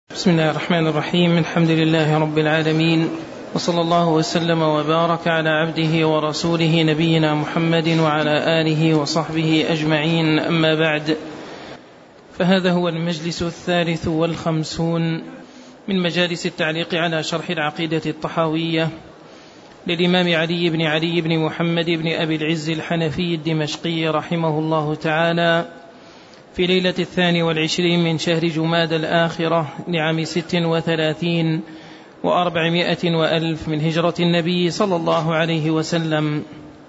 بسم الله الرحمن الرحيم. الحمد لله رب العالمين، وصلى الله وسلم وبارك على عبده ورسوله نبينا محمد وعلى آله وصحبه أجمعين. أما بعد، فهذا هو المجلس 53 من مجالس التعليق على شرح العقيدة الطحاوية للإمام علي بن محمد بن أبي العز الحنفي الدمشقي رحمه الله تعالى، في ليلة 22 من شهر جماد الآخرة لعام 36 و400 وألف من هجرة النبي صلى الله عليه وسلم.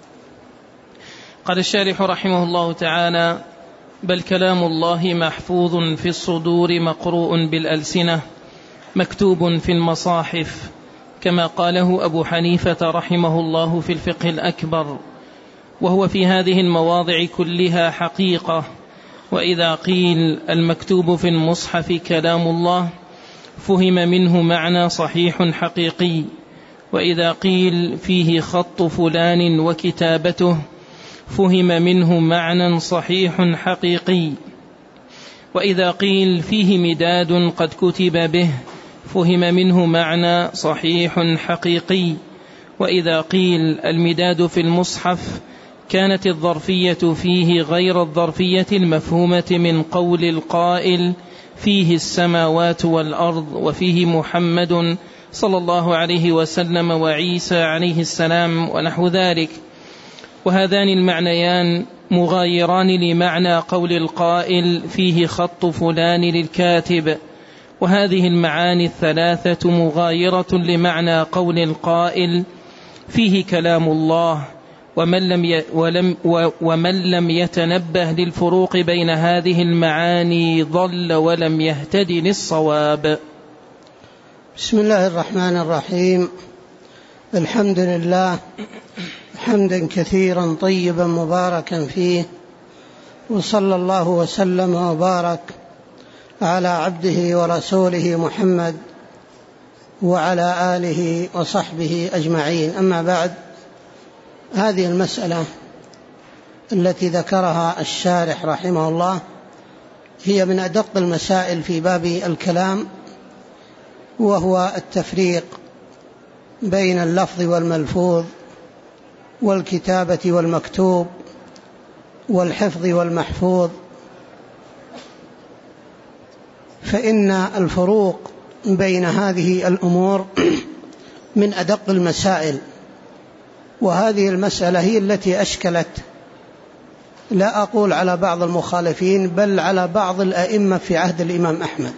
قال الشارح رحمه الله تعالى: بل كلام الله محفوظ في الصدور مقروء بالألسنة مكتوب في المصاحف، كما قاله أبو حنيفة رحمه الله في الفقه الأكبر، وهو في هذه المواضع كلها حقيقة. وإذا قيل المكتوب في المصحف كلام الله فهم منه معنى صحيح حقيقي، وإذا قيل فيه خط فلان وكتابته فهم منه معنى صحيح حقيقي، وإذا قيل فيه مداد قد كتب به فهم منه معنى صحيح حقيقي، وإذا قيل المداد في المصحف كانت الظرفية فيه غير الظرفية المفهومة من قول القائل فيه السماوات والأرض وفيه محمد صلى الله عليه وسلم وعيسى عليه السلام ونحو ذلك، وهذان المعنيان مغايران لمعنى قول القائل فيه خط فلان للكاتب، وهذه المعاني الثلاثة مغايرة لمعنى قول القائل فيه كلام الله. ومن لم يتنبه للفروق بين هذه المعاني ضل ولم يهتد للصواب. بسم الله الرحمن الرحيم. الحمد لله حمدا كثيرا طيبا مباركا فيه، وصلى الله وسلم وبارك على عبده ورسوله محمد وعلى آله وصحبه أجمعين. أما بعد، هذه المسألة التي ذكرها الشارح رحمه الله هي من أدق المسائل في باب الكلام، وهو التفريق بين اللفظ والملفوظ والكتابة والمكتوب والحفظ والمحفوظ. فإن الفروق بين هذه الأمور من أدق المسائل، وهذه المسألة هي التي أشكلت، لا أقول على بعض المخالفين، بل على بعض الأئمة في عهد الإمام أحمد،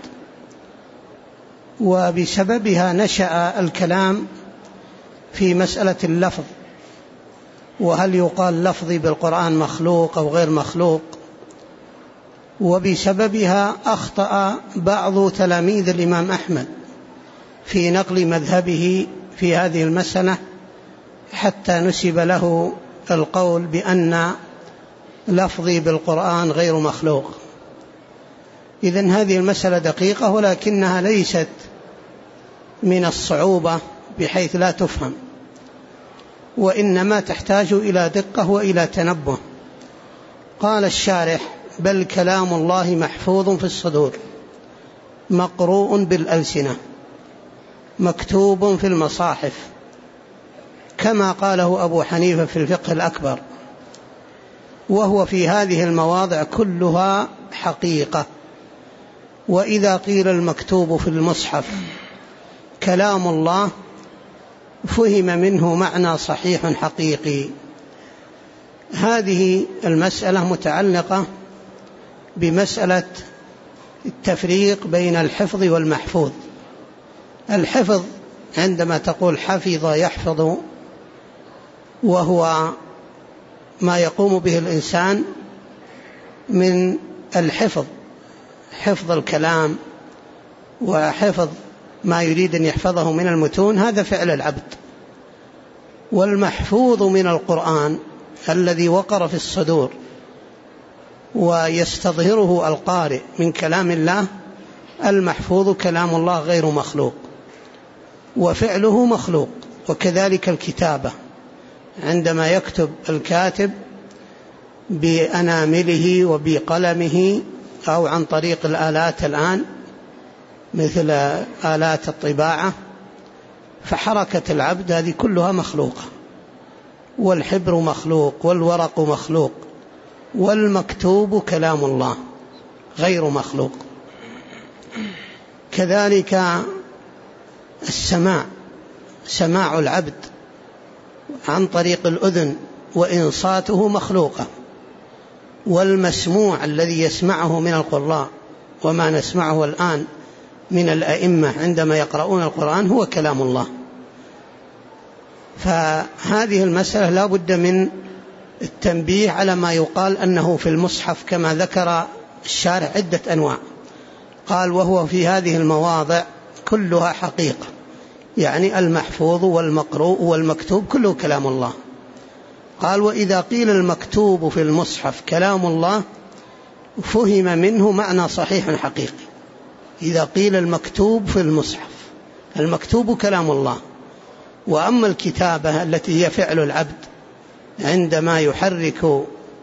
وبسببها نشأ الكلام في مسألة اللفظ، وهل يقال لفظي بالقرآن مخلوق أو غير مخلوق، وبسببها أخطأ بعض تلاميذ الإمام أحمد في نقل مذهبه في هذه المسألة، حتى نسب له القول بأن لفظي بالقرآن غير مخلوق. إذن هذه المسألة دقيقة، ولكنها ليست من الصعوبة بحيث لا تفهم، وإنما تحتاج إلى دقة وإلى تنبه. قال الشارح: بل كلام الله محفوظ في الصدور مقروء بالألسنة مكتوب في المصاحف، كما قاله أبو حنيفة في الفقه الأكبر، وهو في هذه المواضع كلها حقيقة. وإذا قيل المكتوب في المصحف كلام الله فهم منه معنى صحيح حقيقي. هذه المسألة متعلقة بمسألة التفريق بين الحفظ والمحفوظ. الحفظ عندما تقول حفظ يحفظ، وهو ما يقوم به الإنسان من الحفظ، حفظ الكلام وحفظ ما يريد أن يحفظه من المتون، هذا فعل العبد. والمحفوظ من القرآن الذي وقر في الصدور ويستظهره القارئ من كلام الله، المحفوظ كلام الله غير مخلوق وفعله مخلوق. وكذلك الكتابة، عندما يكتب الكاتب بأنامله وبقلمه أو عن طريق الآلات الآن، مثل آلات الطباعة، فحركة العبد هذه كلها مخلوقة، والحبر مخلوق والورق مخلوق، والمكتوب كلام الله غير مخلوق. كذلك سماع العبد عن طريق الأذن وإنصاته مخلوقة، والمسموع الذي يسمعه من القراء وما نسمعه الآن من الأئمة عندما يقرؤون القرآن هو كلام الله. فهذه المسألة لا بد من التنبيه على ما يقال أنه في المصحف، كما ذكر الشارح عدة أنواع، قال وهو في هذه المواضع كلها حقيقة، يعني المحفوظ والمقروء والمكتوب كله كلام الله. قال وإذا قيل المكتوب في المصحف كلام الله فهم منه معنى صحيح حقيقي. إذا قيل المكتوب في المصحف، المكتوب كلام الله، وأما الكتابة التي هي فعل العبد عندما يحرك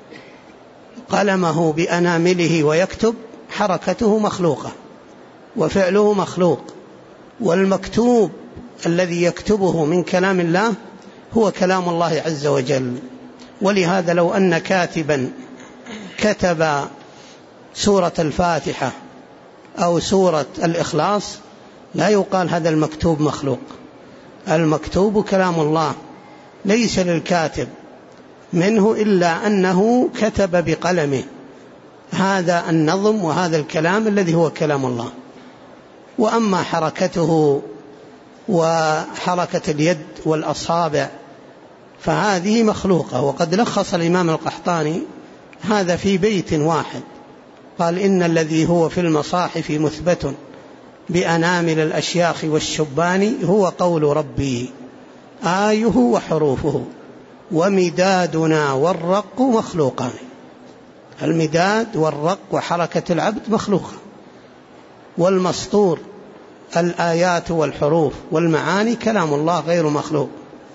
قلمه بأنامله ويكتب، حركته مخلوقة وفعله مخلوق، والمكتوب الذي يكتبه من كلام الله هو كلام الله عز وجل. ولهذا لو أن كاتبا كتب سورة الفاتحة أو سورة الإخلاص لا يقال هذا المكتوب مخلوق. المكتوب كلام الله، ليس للكاتب منه إلا أنه كتب بقلمه هذا النظم وهذا الكلام الذي هو كلام الله. وأما حركته وحركة اليد والأصابع فهذه مخلوقة. وقد لخص الإمام القحطاني هذا في بيت واحد، قال إن الذي هو في المصاحف مثبت بأنامل الأشياخ والشبان هو قول ربي آيه وحروفه ومدادنا والرق مخلوقان. المداد والرق وحركة العبد مخلوقة، والمسطور الآيات والحروف والمعاني كلام الله غير مخلوق.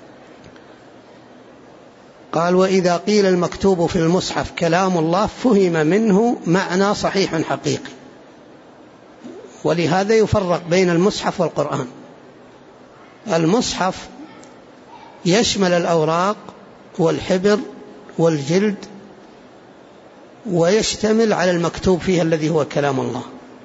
قال وإذا قيل المكتوب في المصحف كلام الله فهم منه معنى صحيح حقيقي. ولهذا يفرق بين المصحف والقرآن. المصحف يشمل الأوراق والحبر والجلد، ويشتمل على المكتوب فيها الذي هو كلام الله.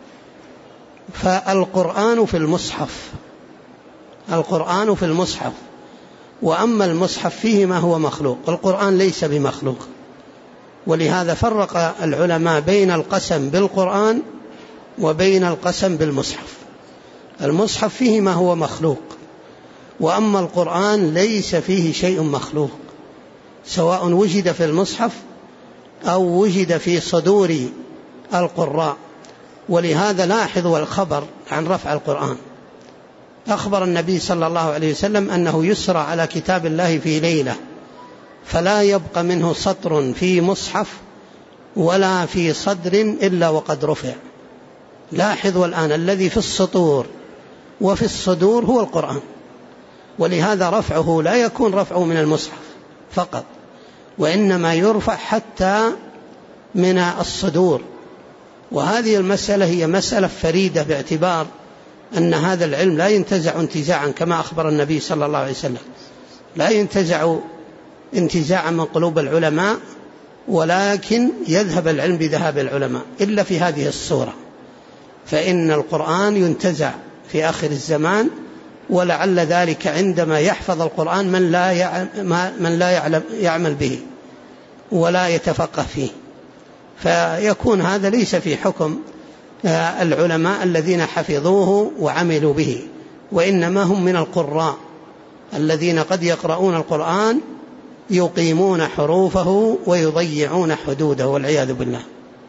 فالقرآن في المصحف، القرآن في المصحف، وأما المصحف فيه ما هو مخلوق، القرآن ليس بمخلوق. ولهذا فرق العلماء بين القسم بالقرآن وبين القسم بالمصحف. المصحف فيه ما هو مخلوق، وأما القرآن ليس فيه شيء مخلوق، سواء وجد في المصحف أو وجد في صدور القراء. ولهذا لاحظوا الخبر عن رفع القرآن. أخبر النبي صلى الله عليه وسلم أنه يسرى على كتاب الله في ليلة، فلا يبقى منه سطر في مصحف ولا في صدر إلا وقد رفع. لاحظوا الآن الذي في السطور وفي الصدور هو القرآن. ولهذا رفعه لا يكون رفعه من المصحف فقط، وإنما يرفع حتى من الصدور. وهذه المسألة هي مسألة فريدة، باعتبار أن هذا العلم لا ينتزع انتزاعا كما أخبر النبي صلى الله عليه وسلم، لا ينتزع انتزاعا من قلوب العلماء، ولكن يذهب العلم بذهاب العلماء إلا في هذه الصورة. فإن القرآن ينتزع في آخر الزمان، ولعل ذلك عندما يحفظ القرآن من لا يعمل به ولا يتفقه فيه، فيكون هذا ليس في حكم العلماء الذين حفظوه وعملوا به، وإنما هم من القراء الذين قد يقرؤون القرآن يقيمون حروفه ويضيعون حدوده والعياذ بالله.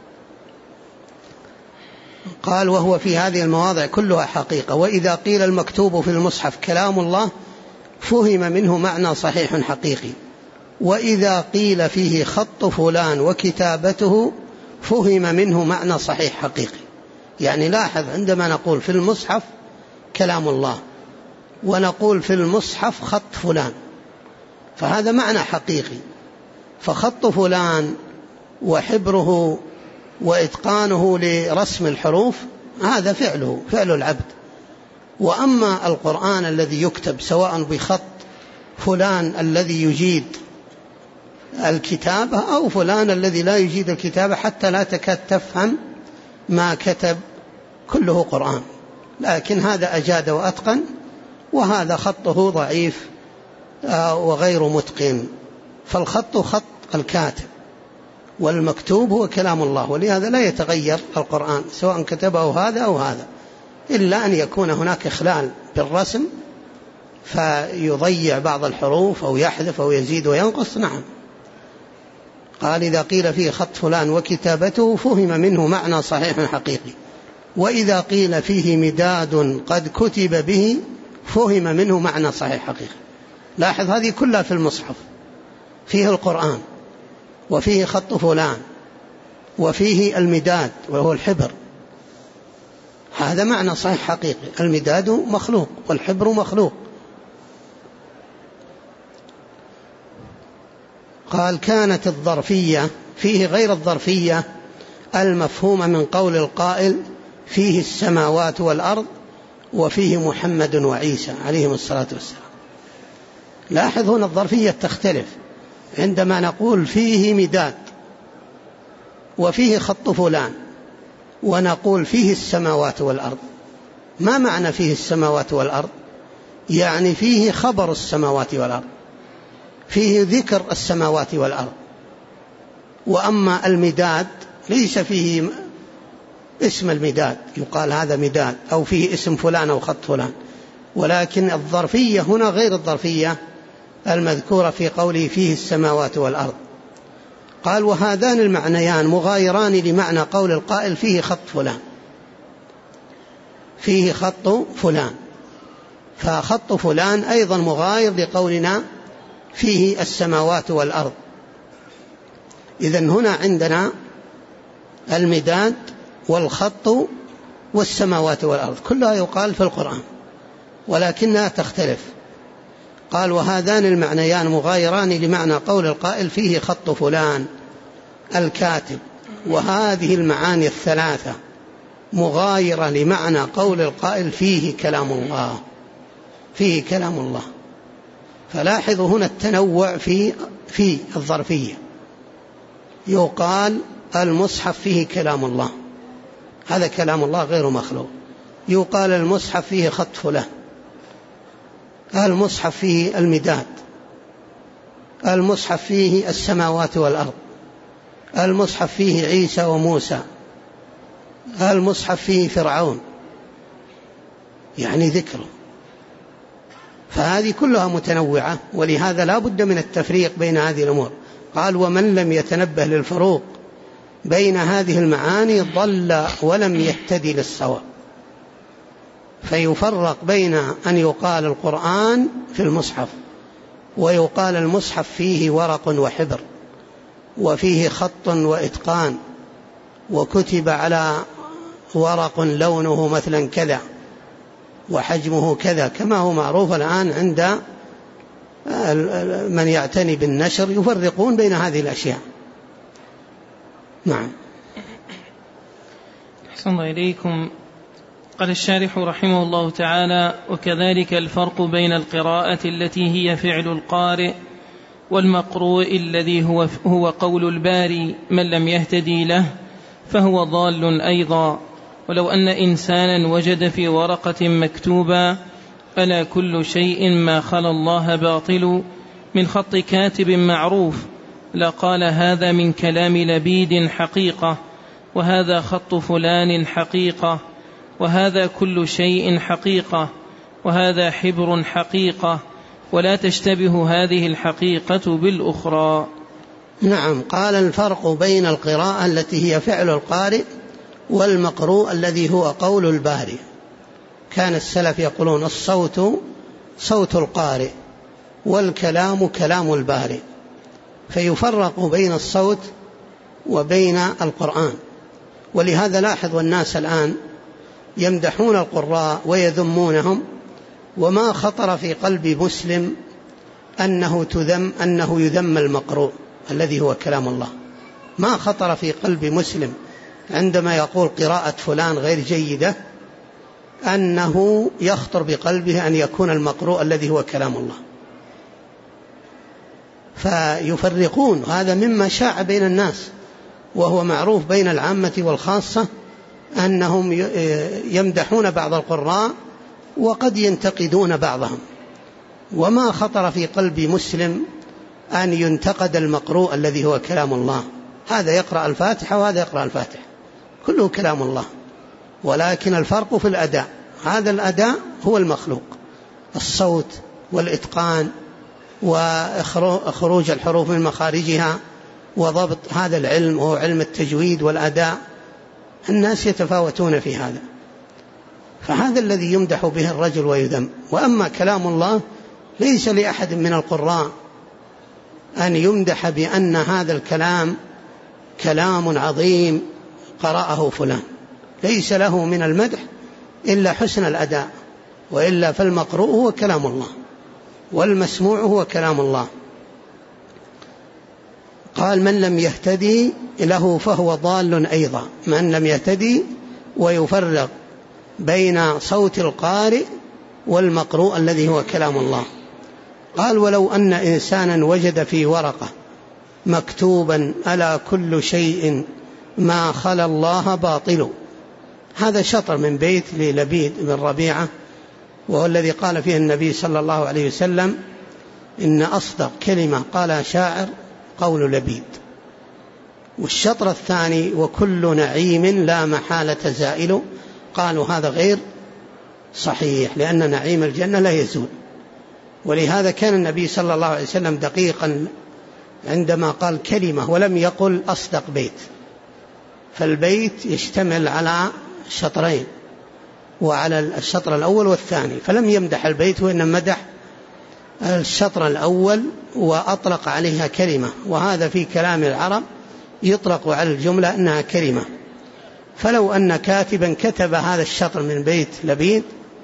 قال وهو في هذه المواضع كلها حقيقة. وإذا قيل المكتوب في المصحف كلام الله فهم منه معنى صحيح حقيقي. وإذا قيل فيه خط فلان وكتابته فهم منه معنى صحيح حقيقي. يعني لاحظ، عندما نقول في المصحف كلام الله ونقول في المصحف خط فلان فهذا معنى حقيقي. فخط فلان وحبره وإتقانه لرسم الحروف هذا فعل العبد. وأما القرآن الذي يكتب سواء بخط فلان الذي يجيد الكتابة أو فلان الذي لا يجيد الكتابة حتى لا تكاد تفهم ما كتب، كله قرآن، لكن هذا أجاد وأتقن، وهذا خطه ضعيف وغير متقن. فالخط خط الكاتب، والمكتوب هو كلام الله، ولهذا لا يتغير القرآن سواء كتبه هذا أو هذا، إلا أن يكون هناك إخلال بالرسم فيضيع بعض الحروف أو يحذف أو يزيد وينقص. نعم. قال إذا قيل فيه خط فلان وكتابته فهم منه معنى صحيح حقيقي، وإذا قيل فيه مداد قد كتب به فهم منه معنى صحيح حقيقي. لاحظ هذه كلها في المصحف، فيه القرآن وفيه خط فلان وفيه المداد وهو الحبر، هذا معنى صحيح حقيقي. المداد مخلوق والحبر مخلوق. قال كانت الظرفية فيه غير الظرفية المفهومة من قول القائل فيه السماوات والأرض وفيه محمد وعيسى عليهم الصلاة والسلام. لاحظ هنا الظرفية تختلف، عندما نقول فيه مداد وفيه خط فلان ونقول فيه السماوات والأرض، ما معنى فيه السماوات والأرض؟ يعني فيه خبر السماوات والأرض، فيه ذكر السماوات والأرض. وأما المداد ليس فيه اسم المداد يقال هذا مداد أو فيه اسم فلان أو خط فلان، ولكن الظرفية هنا غير الظرفية المذكورة في قوله فيه السماوات والأرض. قال وهذان المعنيان مغايران لمعنى قول القائل فيه خط فلان، فيه خط فلان، فخط فلان أيضا مغاير لقولنا فيه السماوات والأرض. إذن هنا عندنا المداد والخط والسماوات والأرض كلها يقال في القرآن ولكنها تختلف. قال وهذان المعنيان مغايران لمعنى قول القائل فيه خط فلان الكاتب، وهذه المعاني الثلاثة مغايرة لمعنى قول القائل فيه كلام الله، فيه كلام الله. فلاحظوا هنا التنوع في الظرفية، يقال المصحف فيه كلام الله، هذا كلام الله غير مخلوق. يقال المصحف فيه خط فلان، المصحف فيه المداد، المصحف فيه السماوات والأرض، المصحف فيه عيسى وموسى، المصحف فيه فرعون، يعني ذكره. فهذه كلها متنوعة، ولهذا لا بد من التفريق بين هذه الأمور. قال ومن لم يتنبه للفروق بين هذه المعاني ضل ولم يهتدي للصواب. فيفرق بين أن يقال القرآن في المصحف ويقال المصحف فيه ورق وحبر وفيه خط وإتقان وكتب على ورق لونه مثلا كذا وحجمه كذا، كما هو معروف الآن عند من يعتني بالنشر، يفرقون بين هذه الأشياء. نعم. أحسن الله إليكم. قال الشارح رحمه الله تعالى وكذلك الفرق بين القراءة التي هي فعل القارئ والمقروء الذي هو قول الباري من لم يهتدي له فهو ضال أيضا. ولو أن إنسانا وجد في ورقة مكتوبا ألا كل شيء ما خلا الله باطل من خط كاتب معروف لقال هذا من كلام لبيد حقيقة، وهذا خط فلان حقيقة، وهذا كل شيء حقيقة، وهذا حبر حقيقة، ولا تشتبه هذه الحقيقة بالأخرى. نعم. قال الفرق بين القراءة التي هي فعل القارئ والمقروء الذي هو قول الباري. كان السلف يقولون الصوت صوت القارئ والكلام كلام الباري، فيفرق بين الصوت وبين القرآن. ولهذا لاحظ الناس الآن يمدحون القراء ويذمونهم، وما خطر في قلب مسلم أنه يذم المقروء الذي هو كلام الله. ما خطر في قلب مسلم عندما يقول قراءة فلان غير جيدة أنه يخطر بقلبه أن يكون المقروء الذي هو كلام الله، فيفرقون. هذا مما شاع بين الناس، وهو معروف بين العامة والخاصة أنهم يمدحون بعض القراء وقد ينتقدون بعضهم، وما خطر في قلب مسلم أن ينتقد المقروء الذي هو كلام الله. هذا يقرأ الفاتحة وهذا يقرأ الفاتحة، كله كلام الله، ولكن الفرق في الأداء. هذا الأداء هو المخلوق، الصوت والإتقان وخروج الحروف من مخارجها وضبط هذا العلم، وهو علم التجويد والأداء. الناس يتفاوتون في هذا، فهذا الذي يمدح به الرجل ويذم. وأما كلام الله ليس لأحد من القراء أن يمدح بأن هذا الكلام كلام عظيم قرأه فلان، ليس له من المدح إلا حسن الأداء، وإلا فالمقروء هو كلام الله والمسموع هو كلام الله. قال: من لم يهتدي له فهو ضال أيضا. من لم يهتدي ويفرق بين صوت القارئ والمقروء الذي هو كلام الله. قال: ولو أن إنسانا وجد في ورقة مكتوبا: ألا كل شيء ما خلا الله باطل. هذا شطر من بيت للبيد بن ربيعة، وهو الذي قال فيه النبي صلى الله عليه وسلم: إن أصدق كلمة قال شاعر قول لبيد. والشطر الثاني: وكل نعيم لا محالة زائل. قالوا هذا غير صحيح، لأن نعيم الجنة لا يزول. ولهذا كان النبي صلى الله عليه وسلم دقيقا عندما قال كلمة ولم يقل أصدق بيت، فالبيت يشتمل على شطرين، وعلى الشطر الأول والثاني، فلم يمدح البيت وإنما مدح الشطر الأول وأطلق عليها كلمة. وهذا في كلام العرب يطلق على الجملة أنها كلمة. فلو أن كاتبا كتب هذا الشطر من بيت لبيد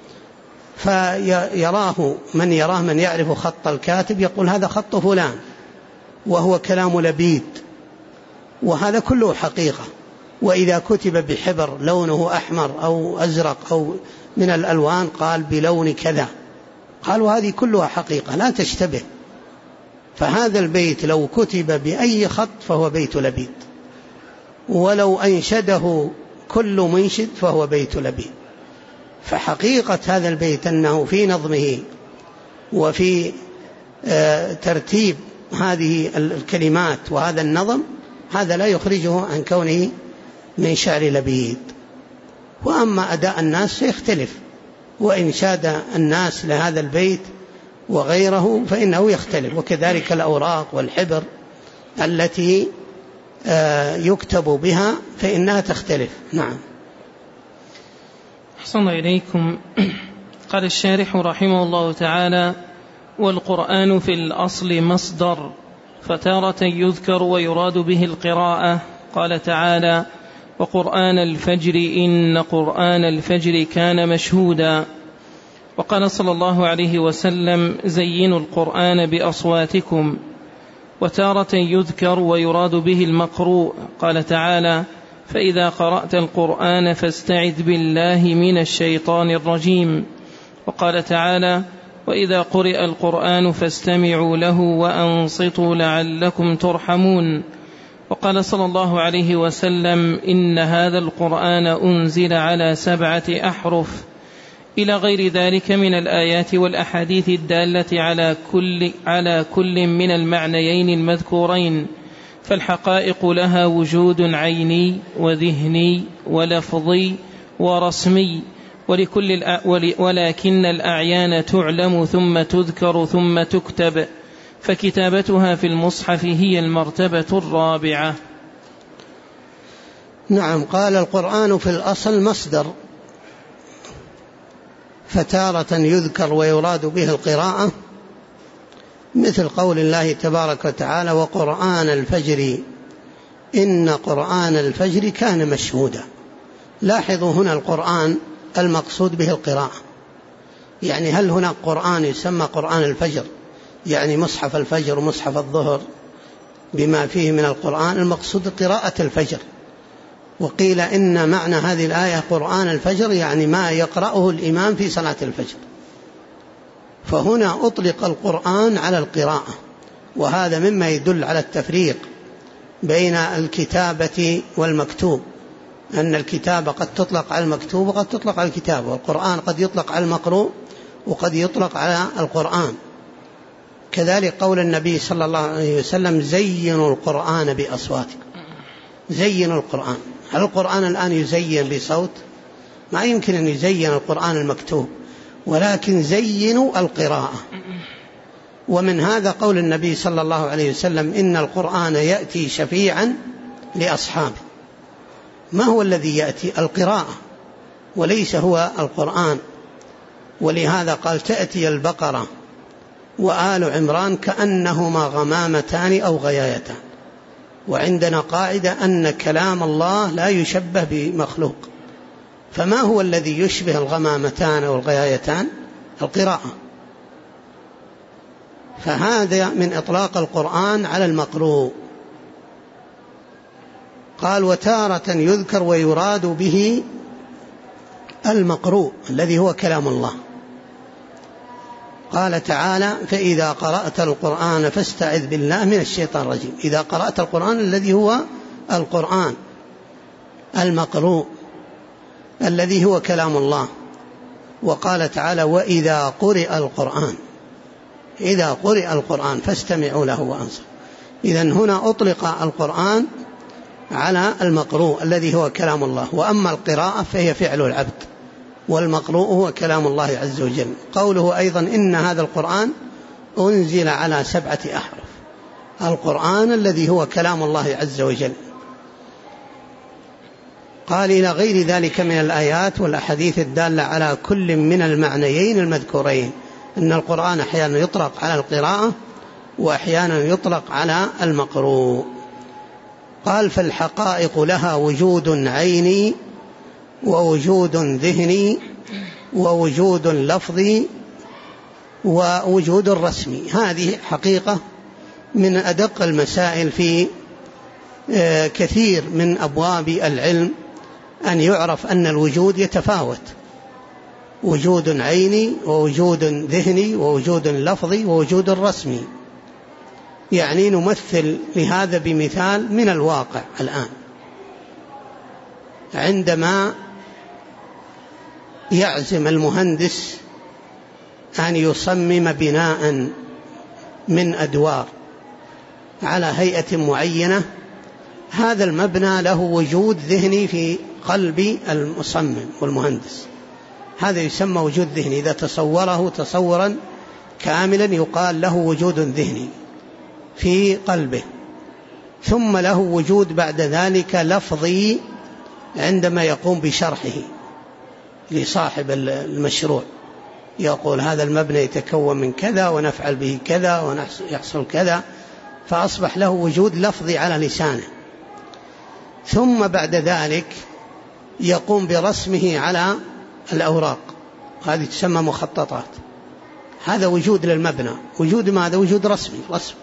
فيراه من يعرف خط الكاتب يقول: هذا خط فلان، وهو كلام لبيد، وهذا كله حقيقة. وإذا كتب بحبر لونه أحمر أو أزرق أو من الألوان قال بلون كذا، قالوا هذه كلها حقيقة لا تشتبه. فهذا البيت لو كتب بأي خط فهو بيت لبيد، ولو أنشده كل منشد فهو بيت لبيد. فحقيقة هذا البيت أنه في نظمه وفي ترتيب هذه الكلمات وهذا النظم، هذا لا يخرجه عن كونه من شعر لبيد. وأما أداء الناس سيختلف، وإنشاد الناس لهذا البيت وغيره فإنه يختلف، وكذلك الأوراق والحبر التي يكتب بها فإنها تختلف. نعم. أحسن إليكم. قال الشارح رحمه الله تعالى: والقرآن في الأصل مصدر، فتارة يذكر ويراد به القراءة. قال تعالى: وقرآن الفجر إن قرآن الفجر كان مشهودا. وقال صلى الله عليه وسلم: زينوا القرآن بأصواتكم. وتارة يذكر ويراد به المقروء. قال تعالى: فإذا قرأت القرآن فاستعذ بالله من الشيطان الرجيم. وقال تعالى: وإذا قرئ القرآن فاستمعوا له وأنصتوا لعلكم ترحمون. وقال صلى الله عليه وسلم: إن هذا القرآن أنزل على 7 أحرف، إلى غير ذلك من الآيات والأحاديث الدالة على كل من المعنيين المذكورين. فالحقائق لها وجود عيني وذهني ولفظي ورسمي، ولكن الأعيان تعلم ثم تذكر ثم تكتب، فكتابتها في المصحف هي المرتبة الرابعة. نعم. قال: القرآن في الأصل مصدر، فتارة يذكر ويراد به القراءة، مثل قول الله تبارك وتعالى: وقرآن الفجر إن قرآن الفجر كان مشهودا. لاحظوا هنا القرآن المقصود به القراءة، يعني هل هناك قرآن يسمى قرآن الفجر، يعني مصحف الفجر ومصحف الظهر بما فيه من القرآن؟ المقصود قراءة الفجر، وقيل إن معنى هذه الآية قرآن الفجر يعني ما يقرأه الإمام في صلاة الفجر، فهنا أطلق القرآن على القراءة، وهذا مما يدل على التفريق بين الكتابة والمكتوب، أن الكتابة قد تطلق على المكتوب وقد تطلق على الكتابة، والقرآن قد يطلق على المقروء وقد يطلق على القرآن. كذلك قول النبي صلى الله عليه وسلم زينوا القرآن بأصواتكم، زينوا القرآن. هل القرآن الآن يزين بصوت؟ ما يمكن أن يزين القرآن المكتوب، ولكن زينوا القراءة. ومن هذا قول النبي صلى الله عليه وسلم إن القرآن يأتي شفيعا لأصحابه. ما هو الذي يأتي؟ القراءة وليس هو القرآن. ولهذا قال تأتي البقرة وآل عمران كأنهما غمامتان أو غيايتان. وعندنا قاعدة أن كلام الله لا يشبه بمخلوق، فما هو الذي يشبه الغمامتان أو الغيايتان؟ القراءة. فهذا من إطلاق القرآن على المقروء. قال وتارة يذكر ويراد به المقروء الذي هو كلام الله. قال تعالى فإذا قرأت القرآن فاستعذ بالله من الشيطان الرجيم. إذا قرأت القرآن الذي هو القرآن المقروء الذي هو كلام الله. وقال تعالى وإذا قرئ القرآن، إذا قرئ القرآن فاستمعوا له وأنصتوا. إذن هنا أطلق القرآن على المقروء الذي هو كلام الله، وأما القراءة فهي فعل العبد، والمقروء هو كلام الله عز وجل. قوله أيضا إن هذا القرآن أنزل على 7 أحرف، القرآن الذي هو كلام الله عز وجل. قال إلى غير ذلك من الآيات والأحاديث الدالة على كل من المعنيين المذكورين، أن القرآن أحيانا يطلق على القراءة وأحيانا يطلق على المقروء. قال فالحقائق لها وجود عيني ووجود ذهني ووجود لفظي ووجود رسمي. هذه حقيقة من أدق المسائل في كثير من أبواب العلم، أن يعرف أن الوجود يتفاوت، وجود عيني ووجود ذهني ووجود لفظي ووجود رسمي. يعني نمثل لهذا بمثال من الواقع الآن. عندما يعزم المهندس أن يصمم بناء من أدوار على هيئة معينة، هذا المبنى له وجود ذهني في قلب المصمم والمهندس، هذا يسمى وجود ذهني. إذا تصوره تصورا كاملا يقال له وجود ذهني في قلبه. ثم له وجود بعد ذلك لفظي عندما يقوم بشرحه لصاحب المشروع، يقول هذا المبنى يتكون من كذا ونفعل به كذا ويحصل كذا، فأصبح له وجود لفظي على لسانه. ثم بعد ذلك يقوم برسمه على الأوراق، هذه تسمى مخططات. هذا وجود للمبنى. وجود ماذا؟ وجود رسمي، رسم.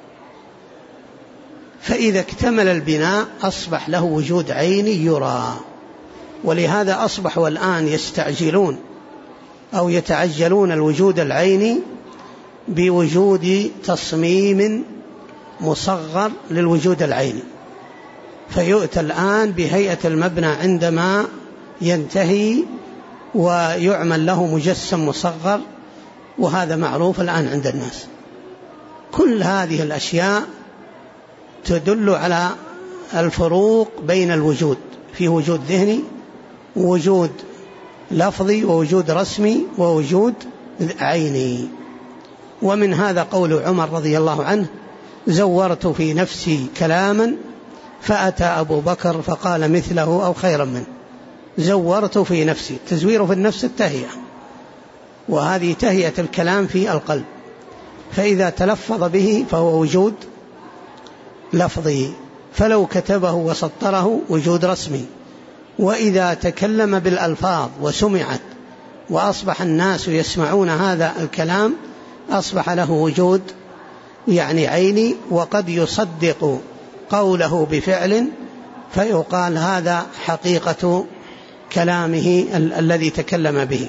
فإذا اكتمل البناء أصبح له وجود عيني يرى. ولهذا أصبحوا الآن يستعجلون أو يتعجلون الوجود العيني بوجود تصميم مصغر للوجود العيني، فيؤتى الآن بهيئة المبنى عندما ينتهي ويعمل له مجسم مصغر، وهذا معروف الآن عند الناس. كل هذه الأشياء تدل على الفروق بين الوجود، في وجود ذهني ووجود لفظي ووجود رسمي ووجود عيني. ومن هذا قول عمر رضي الله عنه زورت في نفسي كلاما فأتى أبو بكر فقال مثله أو خيرا منه. زورت في نفسي، تزوير في النفس التهيئة، وهذه تهيئة الكلام في القلب. فإذا تلفظ به فهو وجود لفظي، فلو كتبه وسطره وجود رسمي. وإذا تكلم بالألفاظ وسمعت وأصبح الناس يسمعون هذا الكلام أصبح له وجود يعني عيني، وقد يصدق قوله بفعل فيقال هذا حقيقة كلامه الذي تكلم به.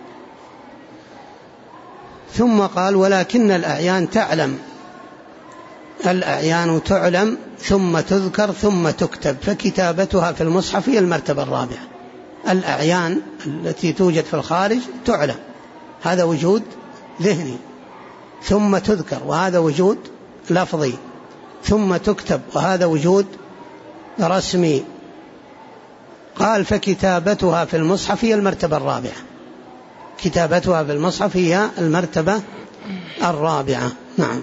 ثم قال ولكن الأعيان تعلم، الأعيان تعلم ثم تذكر ثم تكتب، فكتابتها في المصحف هي المرتبة الرابعة. الأعيان التي توجد في الخارج تعلم، هذا وجود ذهني، ثم تذكر وهذا وجود لفظي، ثم تكتب وهذا وجود رسمي. قال فكتابتها في المصحف هي المرتبة الرابعة، كتابتها في المصحف هي المرتبة الرابعة. نعم.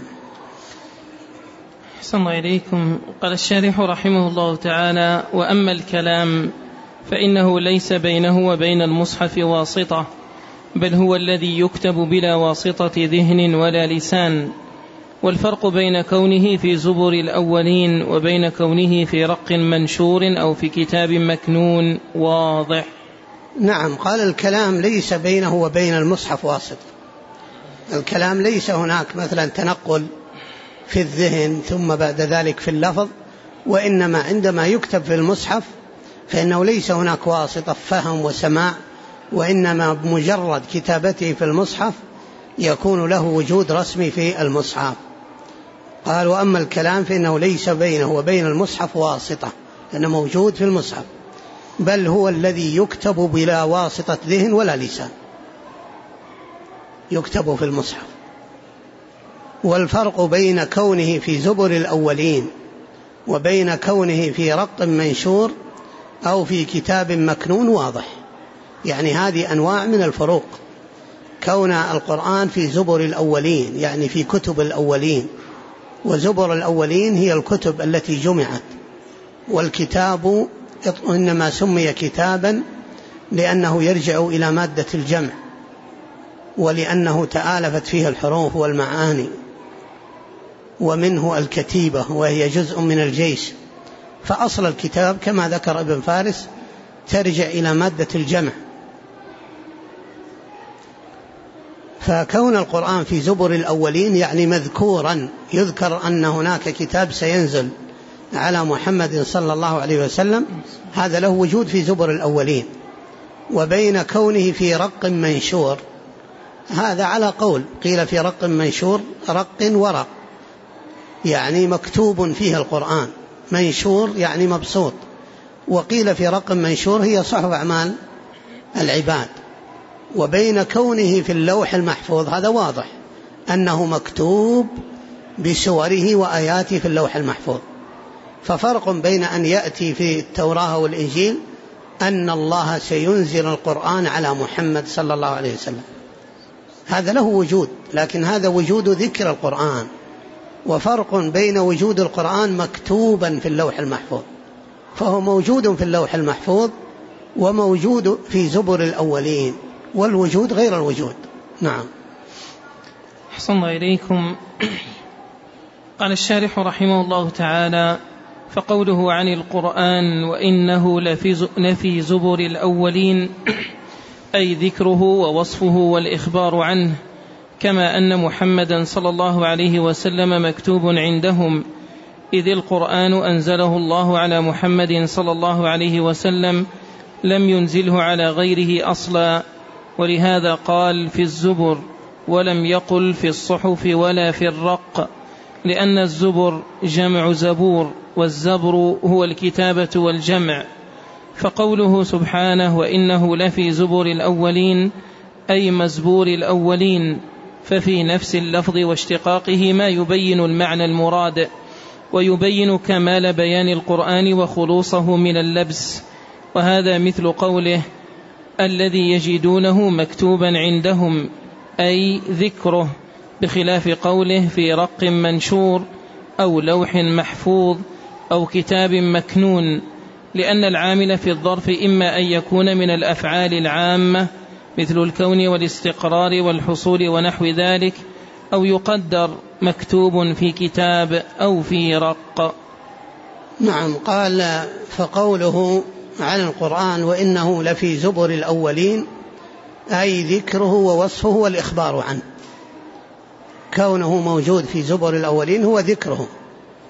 أحسن الله إليكم. قال الشارح رحمه الله تعالى: وأما الكلام فإنه ليس بينه وبين المصحف واسطة، بل هو الذي يكتب بلا واسطة ذهن ولا لسان. والفرق بين كونه في زبر الأولين وبين كونه في رق منشور أو في كتاب مكنون واضح. نعم. قال الكلام ليس بينه وبين المصحف واسطة، الكلام ليس هناك مثلا تنقل في الذهن ثم بعد ذلك في اللفظ، وإنما عندما يكتب في المصحف فإنه ليس هناك واسطة فهم وسماع، وإنما بمجرد كتابته في المصحف يكون له وجود رسمي في المصحف. قال وأما الكلام فإنه ليس بينه وبين المصحف واسطة، لأنه موجود في المصحف، بل هو الذي يكتب بلا واسطة ذهن ولا لسان، يكتب في المصحف. والفرق بين كونه في زبر الأولين وبين كونه في رق منشور أو في كتاب مكنون واضح، يعني هذه أنواع من الفروق. كون القرآن في زبر الأولين يعني في كتب الأولين، وزبر الأولين هي الكتب التي جمعت، والكتاب إنما سمي كتابا لأنه يرجع إلى مادة الجمع، ولأنه تآلفت فيه الحروف والمعاني، ومنه الكتيبة وهي جزء من الجيش. فأصل الكتاب كما ذكر ابن فارس ترجع إلى مادة الجمع. فكون القرآن في زبر الأولين يعني مذكورا، يذكر أن هناك كتاب سينزل على محمد صلى الله عليه وسلم، هذا له وجود في زبر الأولين. وبين كونه في رق منشور، هذا على قول، قيل في رق منشور رق ورق يعني مكتوب فيه القرآن، منشور يعني مبسوط، وقيل في رق منشور هي صحف أعمال العباد. وبين كونه في اللوح المحفوظ هذا واضح أنه مكتوب بسوره وآياته في اللوح المحفوظ. ففرق بين أن يأتي في التوراة والإنجيل أن الله سينزل القرآن على محمد صلى الله عليه وسلم، هذا له وجود، لكن هذا وجود ذكر القرآن. وفرق بين وجود القرآن مكتوبا في اللوح المحفوظ، فهو موجود في اللوح المحفوظ وموجود في زبر الأولين، والوجود غير الوجود. نعم. أحسن الله إليكم. قال الشارح رحمه الله تعالى: فقوله عن القرآن وإنه لفي زبر الأولين أي ذكره ووصفه والإخبار عنه، كما أن محمدا صلى الله عليه وسلم مكتوب عندهم، إذ القرآن أنزله الله على محمد صلى الله عليه وسلم، لم ينزله على غيره أصلا، ولهذا قال في الزبر ولم يقل في الصحف ولا في الرق، لأن الزبر جمع زبور، والزبر هو الكتابة والجمع. فقوله سبحانه وإنه لفي زبر الأولين أي مزبور الأولين، ففي نفس اللفظ واشتقاقه ما يبين المعنى المراد، ويبين كمال بيان القرآن وخلوصه من اللبس. وهذا مثل قوله الذي يجدونه مكتوبا عندهم أي ذكره، بخلاف قوله في رق منشور أو لوح محفوظ أو كتاب مكنون، لأن العامل في الظرف إما أن يكون من الأفعال العامة مثل الكون والاستقرار والحصول ونحو ذلك، أو يقدر مكتوب في كتاب أو في رق. نعم. قال فقوله عن القرآن وإنه لفي زبر الأولين أي ذكره ووصفه والإخبار عنه. كونه موجود في زبر الأولين هو ذكره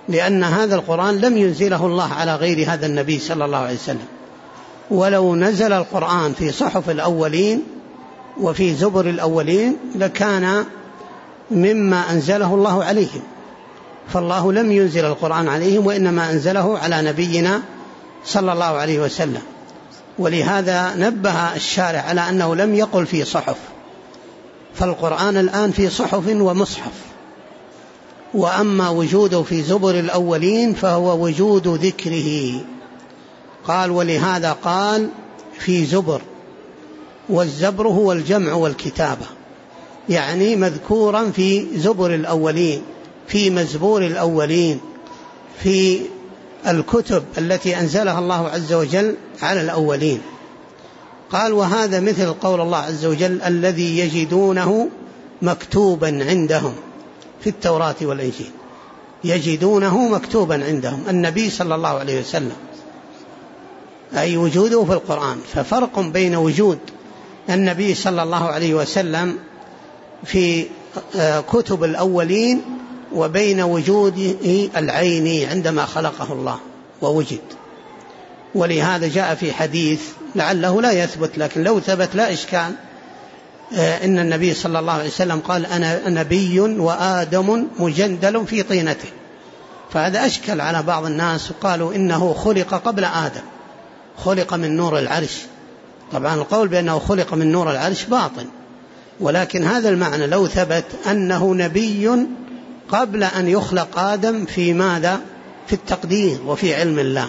لأن هذا القرآن لم ينزله الله على غير هذا النبي صلى الله عليه وسلم. ولو نزل القرآن في صحف الأولين وفي زبر الأولين لكان مما أنزله الله عليهم، فالله لم ينزل القرآن عليهم وإنما أنزله على نبينا صلى الله عليه وسلم. ولهذا نبه الشارع على أنه لم يقل في صحف، فالقرآن الآن في صحف ومصحف. وأما وجوده في زبر الأولين فهو وجود ذكره، قال ولهذا قال في زبر، والزبر هو الجمع والكتابة، يعني مذكورا في زبر الأولين، في مزبور الأولين، في الكتب التي أنزلها الله عز وجل على الأولين. قال وهذا مثل قول الله عز وجل الذي يجدونه مكتوبا عندهم في التوراة والإنجيل، يجدونه مكتوبا عندهم النبي صلى الله عليه وسلم، أي وجوده في القرآن. ففرق بين وجود النبي صلى الله عليه وسلم في كتب الأولين وبين وجوده العيني عندما خلقه الله ووجد. ولهذا جاء في حديث لعله لا يثبت، لكن لو ثبت لا إشكال، إن النبي صلى الله عليه وسلم قال أنا نبي وآدم مجندل في طينته، فهذا أشكل على بعض الناس وقالوا إنه خلق قبل آدم، خلق من نور العرش. طبعا القول بأنه خلق من نور العرش باطل، ولكن هذا المعنى لو ثبت أنه نبي قبل أن يخلق آدم في ماذا؟ في التقدير وفي علم الله،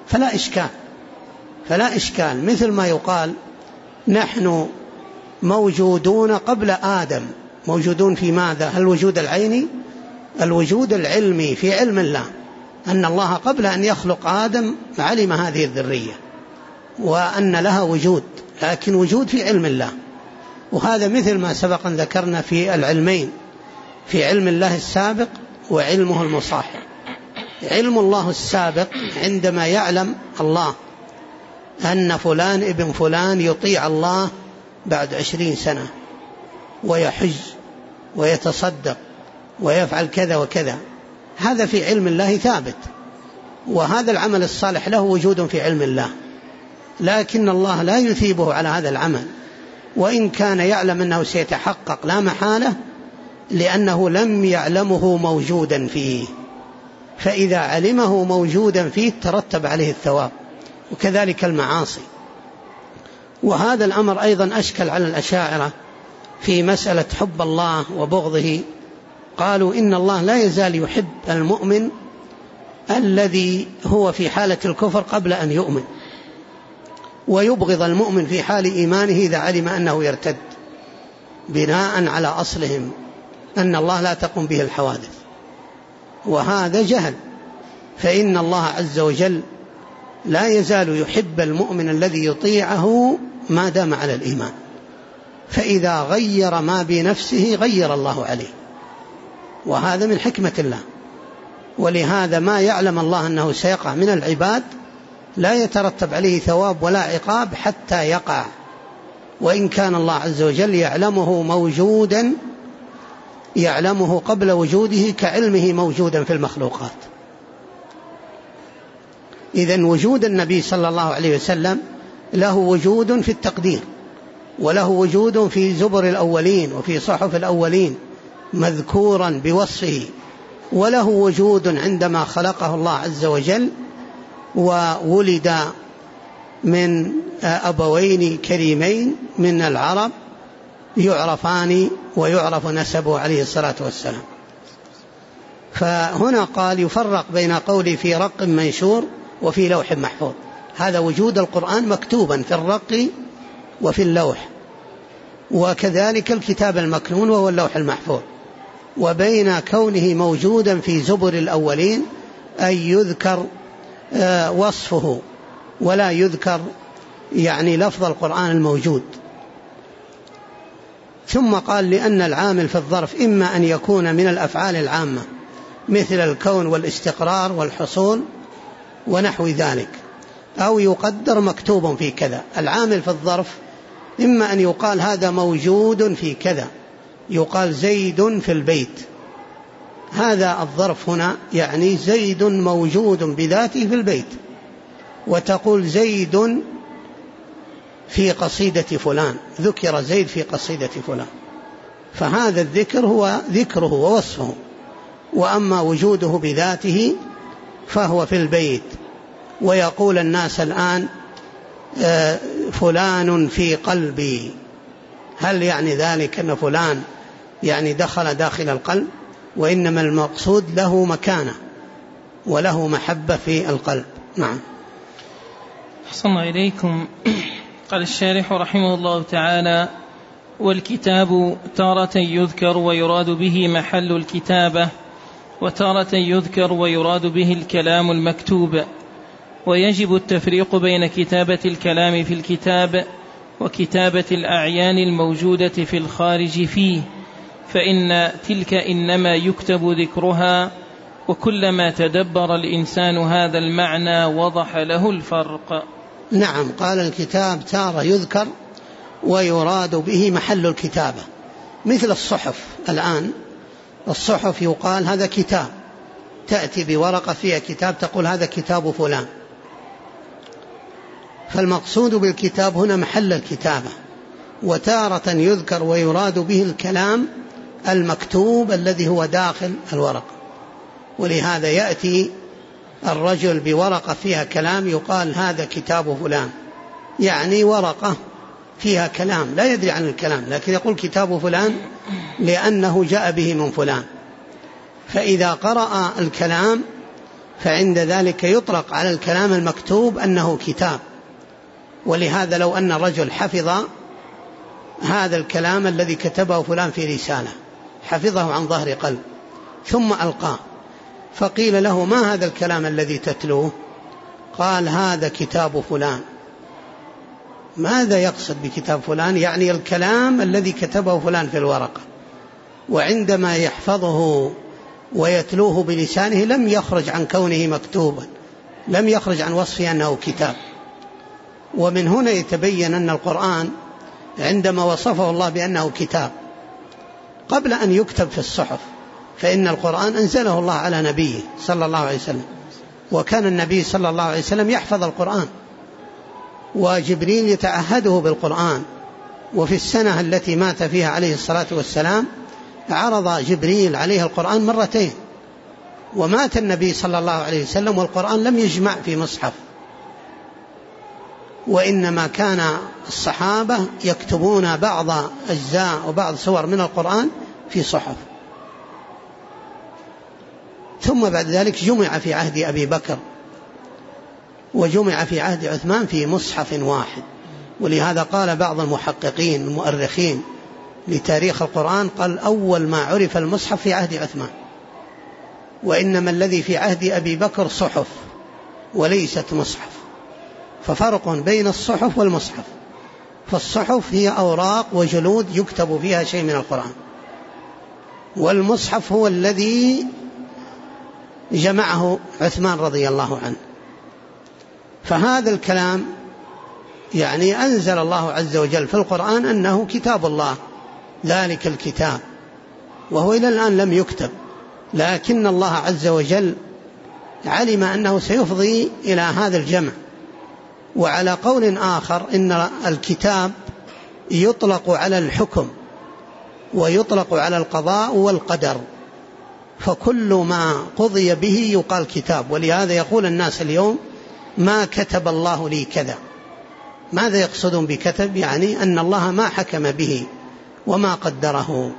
فلا إشكال. مثل ما يقال نحن موجودون قبل آدم، موجودون في ماذا؟ هل الوجود العيني؟ الوجود العلمي في علم الله، أن الله قبل أن يخلق آدم علم هذه الذرية وأن لها وجود، لكن وجود في علم الله. وهذا مثل ما سبق أن ذكرنا في العلمين، في علم الله السابق وعلمه المصاحب. علم الله السابق عندما يعلم الله أن فلان ابن فلان يطيع الله بعد 20 سنة ويحج ويتصدق ويفعل كذا وكذا، هذا في علم الله ثابت، وهذا العمل الصالح له وجود في علم الله، لكن الله لا يثيبه على هذا العمل، وإن كان يعلم أنه سيتحقق لا محالة، لأنه لم يعلمه موجودا فيه، فإذا علمه موجودا فيه ترتب عليه الثواب، وكذلك المعاصي. وهذا الأمر أيضا أشكل على الأشاعرة في مسألة حب الله وبغضه. قالوا إن الله لا يزال يحب المؤمن الذي هو في حالة الكفر قبل أن يؤمن، ويبغض المؤمن في حال إيمانه إذا علم أنه يرتد، بناء على أصلهم أن الله لا تقوم به الحوادث، وهذا جهل. فإن الله عز وجل لا يزال يحب المؤمن الذي يطيعه ما دام على الإيمان، فإذا غير ما بنفسه غير الله عليه، وهذا من حكمة الله. ولهذا ما يعلم الله أنه سيقع من العباد لا يترتب عليه ثواب ولا عقاب حتى يقع، وإن كان الله عز وجل يعلمه موجودا، يعلمه قبل وجوده كعلمه موجودا في المخلوقات. إذن وجود النبي صلى الله عليه وسلم له وجود في التقدير، وله وجود في زبر الأولين وفي صحف الأولين مذكورا بوصفه، وله وجود عندما خلقه الله عز وجل وولد من أبوين كريمين من العرب يعرفان ويعرف نسبه عليه الصلاة والسلام. فهنا قال يفرق بين قولي في رق منشور وفي لوح محفوظ، هذا وجود القرآن مكتوبا في الرق وفي اللوح، وكذلك الكتاب المكنون وهو اللوح المحفوظ، وبين كونه موجودا في زبر الأولين أي يذكر وصفه ولا يذكر يعني لفظ القرآن الموجود. ثم قال لأن العامل في الظرف إما أن يكون من الأفعال العامة مثل الكون والاستقرار والحصول ونحو ذلك، أو يقدر مكتوب في كذا. العامل في الظرف إما أن يقال هذا موجود في كذا، يقال زيد في البيت، هذا الظرف هنا يعني زيد موجود بذاته في البيت، وتقول زيد في قصيدة فلان، ذكر زيد في قصيدة فلان، فهذا الذكر هو ذكره ووصفه. وأما وجوده بذاته فهو في البيت. ويقول الناس الآن فلان في قلبي، هل يعني ذلك أن فلان يعني دخل داخل القلب؟ وإنما المقصود له مكانة وله محبة في القلب. نعم. أحسن إليكم. قال الشارح رحمه الله تعالى: والكتاب تارة يذكر ويراد به محل الكتابة، وتارة يذكر ويراد به الكلام المكتوب، ويجب التفريق بين كتابة الكلام في الكتاب وكتابة الأعيان الموجودة في الخارج فيه، فإن تلك إنما يكتب ذكرها، وكلما تدبر الإنسان هذا المعنى وضح له الفرق. نعم. قال الكتاب تارة يذكر ويراد به محل الكتابة، مثل الصحف. الآن الصحف يقال هذا كتاب، تأتي بورقة فيها كتاب تقول هذا كتاب فلان، فالمقصود بالكتاب هنا محل الكتابة. وتارة يذكر ويراد به الكلام المكتوب الذي هو داخل الورقة، ولهذا يأتي الرجل بورقة فيها كلام يقال هذا كتاب فلان، يعني ورقة فيها كلام لا يدري عن الكلام، لكن يقول كتاب فلان لأنه جاء به من فلان. فإذا قرأ الكلام فعند ذلك يطلق على الكلام المكتوب أنه كتاب. ولهذا لو أن الرجل حفظ هذا الكلام الذي كتبه فلان في رسالة، حفظه عن ظهر قلب، ثم ألقاه، فقيل له ما هذا الكلام الذي تتلوه؟ قال هذا كتاب فلان. ماذا يقصد بكتاب فلان؟ يعني الكلام الذي كتبه فلان في الورقة، وعندما يحفظه ويتلوه بلسانه لم يخرج عن كونه مكتوبا، لم يخرج عن وصفه أنه كتاب. ومن هنا يتبين أن القرآن عندما وصفه الله بأنه كتاب قبل أن يكتب في الصحف، فإن القرآن أنزله الله على نبيه صلى الله عليه وسلم، وكان النبي صلى الله عليه وسلم يحفظ القرآن، وجبريل يتعهده بالقرآن. وفي السنة التي مات فيها عليه الصلاة والسلام عرض جبريل عليه القرآن مرتين، ومات النبي صلى الله عليه وسلم والقرآن لم يجمع في مصحف، وإنما كان الصحابة يكتبون بعض أجزاء وبعض سور من القرآن في صحف. ثم بعد ذلك جمع في عهد أبي بكر وجمع في عهد عثمان في مصحف واحد. ولهذا قال بعض المحققين المؤرخين لتاريخ القرآن قال أول ما عرف المصحف في عهد عثمان، وإنما الذي في عهد أبي بكر صحف وليست مصحف، ففرق بين الصحف والمصحف. فالصحف هي أوراق وجلود يكتب فيها شيء من القرآن، والمصحف هو الذي جمعه عثمان رضي الله عنه. فهذا الكلام يعني أنزل الله عز وجل في القرآن أنه كتاب الله، ذلك الكتاب، وهو إلى الآن لم يكتب، لكن الله عز وجل علم أنه سيفضي إلى هذا الجمع. وعلى قول آخر إن الكتاب يطلق على الحكم ويطلق على القضاء والقدر، فكل ما قضي به يقال كتاب. ولهذا يقول الناس اليوم ما كتب الله لي كذا. ماذا يقصدون بكتب؟ يعني أن الله ما حكم به وما قدره.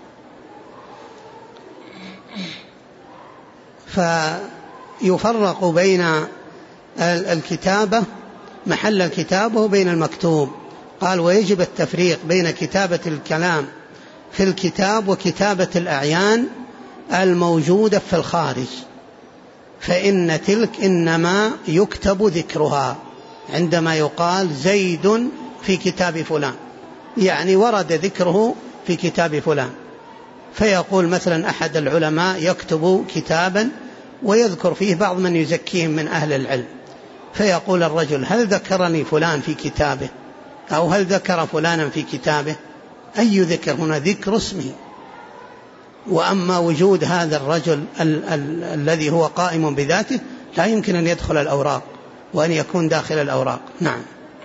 فيفرق بين الكتابة محل الكتابة وبين المكتوب. قال ويجب التفريق بين كتابة الكلام في الكتاب وكتابة الأعيان الموجودة في الخارج، فإن تلك إنما يكتب ذكرها. عندما يقال زيد في كتاب فلان يعني ورد ذكره في كتاب فلان، فيقول مثلا أحد العلماء يكتب كتابا ويذكر فيه بعض من يزكيهم من أهل العلم، فيقول الرجل هل ذكرني فلان في كتابه أو هل ذكر فلانا في كتابه؟ أي ذكر هنا؟ ذكر اسمه، وأما وجود هذا الرجل الذي هو قائم بذاته لا يمكن أن يدخل الأوراق وأن يكون داخل الأوراق. نعم.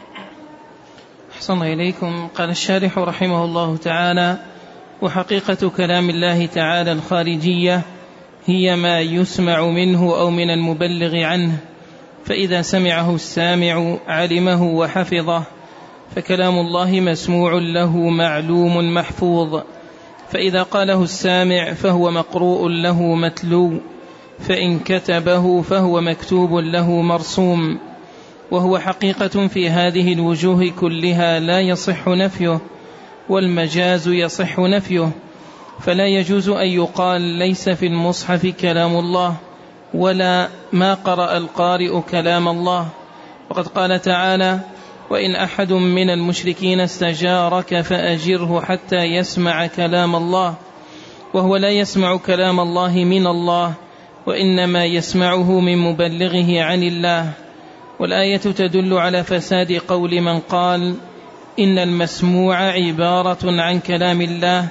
أحسن إليكم. قال الشارح رحمه الله تعالى: وحقيقة كلام الله تعالى الخارجية هي ما يسمع منه أو من المبلغ عنه، فإذا سمعه السامع علمه وحفظه، فكلام الله مسموع له معلوم محفوظ، فإذا قاله السامع فهو مقروء له متلو، فإن كتبه فهو مكتوب له مرسوم، وهو حقيقة في هذه الوجوه كلها لا يصح نفيه، والمجاز يصح نفيه، فلا يجوز أن يقال ليس في المصحف كلام الله، ولا ما قرأ القارئ كلام الله. وقد قال تعالى: وإن أحد من المشركين استجارك فأجره حتى يسمع كلام الله، وهو لا يسمع كلام الله من الله، وإنما يسمعه من مبلغه عن الله. والآية تدل على فساد قول من قال إن المسموع عبارة عن كلام الله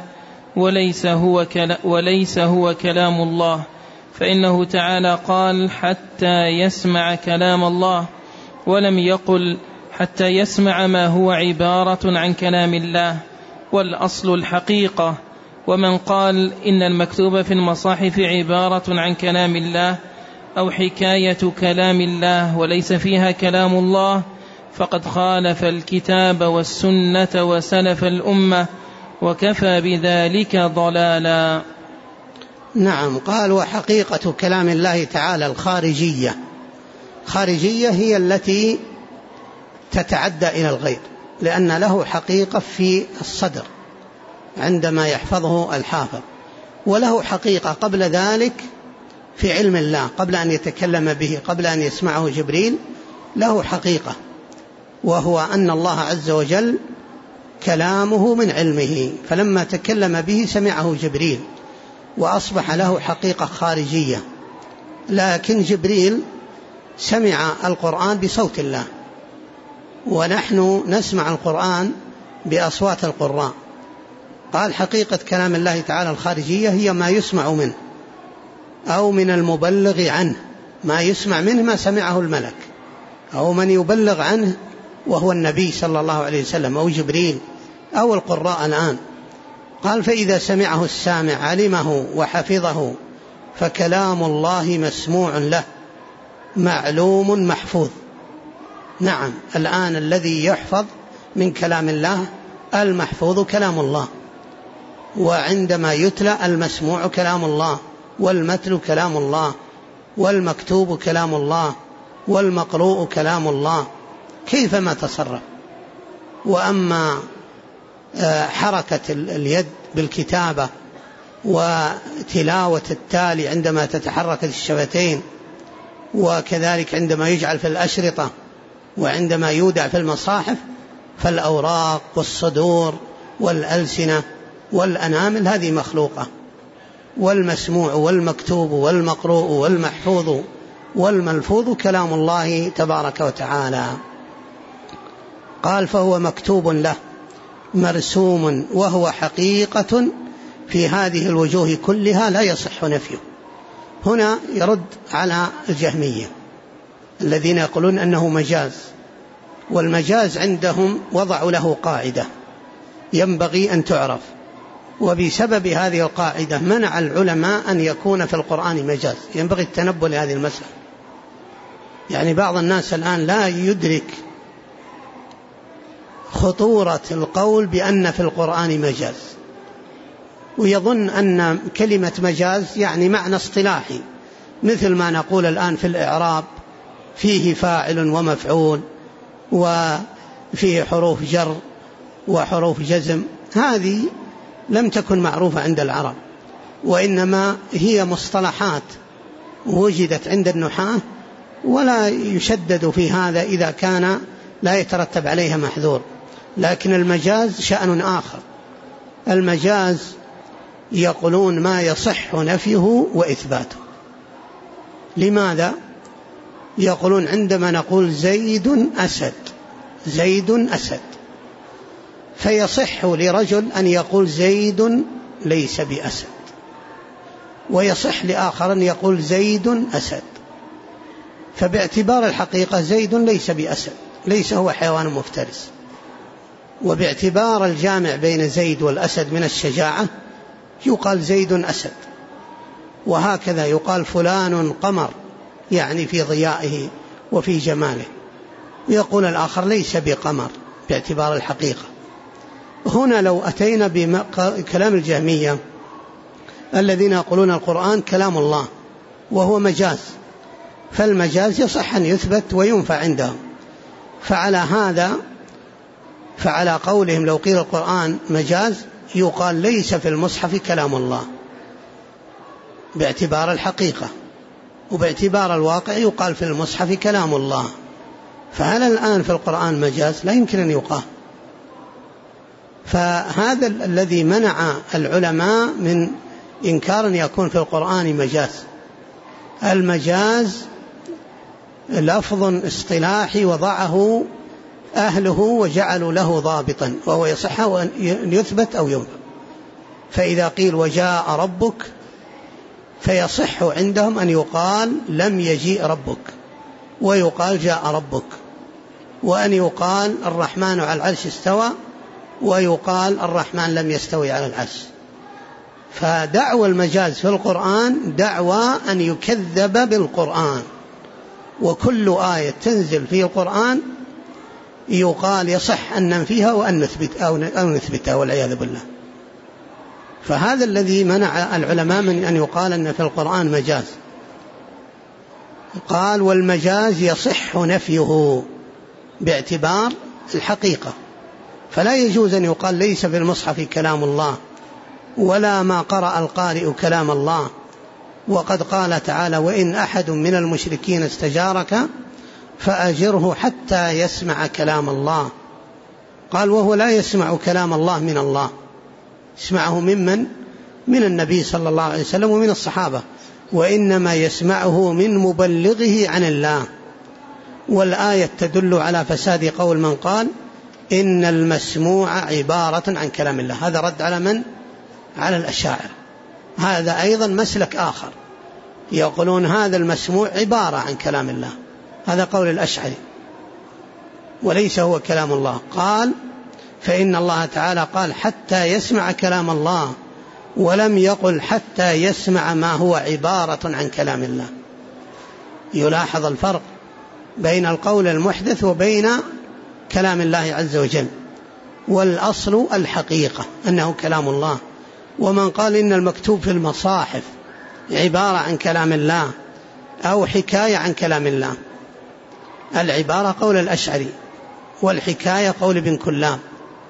وليس هو كلام الله، فإنه تعالى قال حتى يسمع كلام الله، ولم يقل حتى يسمع ما هو عبارة عن كلام الله، والأصل الحقيقة. ومن قال إن المكتوب في المصاحف عبارة عن كلام الله أو حكاية كلام الله وليس فيها كلام الله فقد خالف الكتاب والسنة وسلف الأمة، وكفى بذلك ضلالا. نعم. قال: وحقيقة كلام الله تعالى الخارجية. خارجية هي التي تتعدى إلى الغير، لأن له حقيقة في الصدر عندما يحفظه الحافظ، وله حقيقة قبل ذلك في علم الله قبل أن يتكلم به، قبل أن يسمعه جبريل له حقيقة، وهو أن الله عز وجل كلامه من علمه، فلما تكلم به سمعه جبريل وأصبح له حقيقة خارجية. لكن جبريل سمع القرآن بصوت الله، ونحن نسمع القرآن بأصوات القراء. قال: حقيقة كلام الله تعالى الخارجية هي ما يسمع منه أو من المبلغ عنه، ما يسمع منه ما سمعه الملك أو من يبلغ عنه وهو النبي صلى الله عليه وسلم أو جبريل أو القراء الآن. قال: فإذا سمعه السامع علمه وحفظه، فكلام الله مسموع له معلوم محفوظ. نعم. الآن الذي يحفظ من كلام الله المحفوظ كلام الله، وعندما يتلى المسموع كلام الله، والمتلو كلام الله، والمكتوب كلام الله، والمقروء كلام الله، كيفما تصرف. وأما حركة اليد بالكتابة وتلاوة التالي عندما تتحرك الشفتين، وكذلك عندما يجعل في الأشرطة وعندما يودع في المصاحف، فالأوراق والصدور والألسنة والأنامل هذه مخلوقة، والمسموع والمكتوب والمقروء والمحفوظ والملفوظ كلام الله تبارك وتعالى. قال: فهو مكتوب له مرسوم، وهو حقيقة في هذه الوجوه كلها لا يصح نفيه. هنا يرد على الجهمية الذين يقولون أنه مجاز، والمجاز عندهم وضعوا له قاعدة ينبغي أن تعرف، وبسبب هذه القاعدة منع العلماء أن يكون في القرآن مجاز. ينبغي التنبه لهذه المسألة. يعني بعض الناس الآن لا يدرك خطورة القول بأن في القرآن مجاز، ويظن أن كلمة مجاز يعني معنى اصطلاحي، مثل ما نقول الآن في الإعراب فيه فاعل ومفعول وفيه حروف جر وحروف جزم. هذه لم تكن معروفة عند العرب، وإنما هي مصطلحات وجدت عند النحاة، ولا يشدد في هذا إذا كان لا يترتب عليها محذور. لكن المجاز شأن آخر. المجاز يقولون ما يصح نفيه وإثباته. لماذا؟ يقولون عندما نقول زيد أسد، زيد أسد، فيصح لرجل أن يقول زيد ليس بأسد، ويصح لآخر أن يقول زيد أسد، فباعتبار الحقيقة زيد ليس بأسد، ليس هو حيوان مفترس، وباعتبار الجامع بين زيد والأسد من الشجاعة يقال زيد أسد. وهكذا يقال فلان قمر، يعني في ضيائه وفي جماله، ويقول الآخر ليس بقمر باعتبار الحقيقة. هنا لو أتينا بكلام الجهمية الذين يقولون القرآن كلام الله وهو مجاز، فالمجاز يصح أن يثبت وينفع عندهم، فعلى قولهم لو قيل القرآن مجاز يقال ليس في المصحف كلام الله باعتبار الحقيقة، وباعتبار الواقع يقال في المصحف كلام الله. فهل الآن في القرآن مجاز؟ لا يمكن أن يقال. فهذا الذي منع العلماء من إنكار أن يكون في القرآن مجاز. المجاز لفظ اصطلاحي وضعه أهله وجعلوا له ضابطا، وهو يصح أن يثبت أو ينفى. فإذا قيل وجاء ربك فيصح عندهم أن يقال لم يجيء ربك، ويقال جاء ربك، وأن يقال الرحمن على العرش استوى، ويقال الرحمن لم يستوي على العرش. فدعوى المجاز في القرآن دعوى أن يكذب بالقرآن، وكل آية تنزل في القرآن يقال يصح أن ننفيها وأن نثبتها والعياذ بالله. فهذا الذي منع العلماء من أن يقال أن في القرآن مجاز. قال والمجاز يصح نفيه باعتبار الحقيقة، فلا يجوز أن يقال ليس في المصحف كلام الله، ولا ما قرأ القارئ كلام الله. وقد قال تعالى وإن أحد من المشركين استجارك فأجره حتى يسمع كلام الله. قال وهو لا يسمع كلام الله من الله، يسمعه من النبي صلى الله عليه وسلم ومن الصحابة، وإنما يسمعه من مبلغه عن الله. والآية تدل على فساد قول من قال إن المسموع عبارة عن كلام الله. هذا رد على من؟ على الأشاعرة. هذا أيضا مسلك آخر، يقولون هذا المسموع عبارة عن كلام الله، هذا قول الأشعري وليس هو كلام الله. قال فإن الله تعالى قال حتى يسمع كلام الله، ولم يقل حتى يسمع ما هو عبارة عن كلام الله. يلاحظ الفرق بين القول المحدث وبين كلام الله عز وجل، والأصل الحقيقة أنه كلام الله. ومن قال إن المكتوب في المصاحف عبارة عن كلام الله أو حكاية عن كلام الله، العبارة قول الأشعري والحكاية قول ابن كلاب.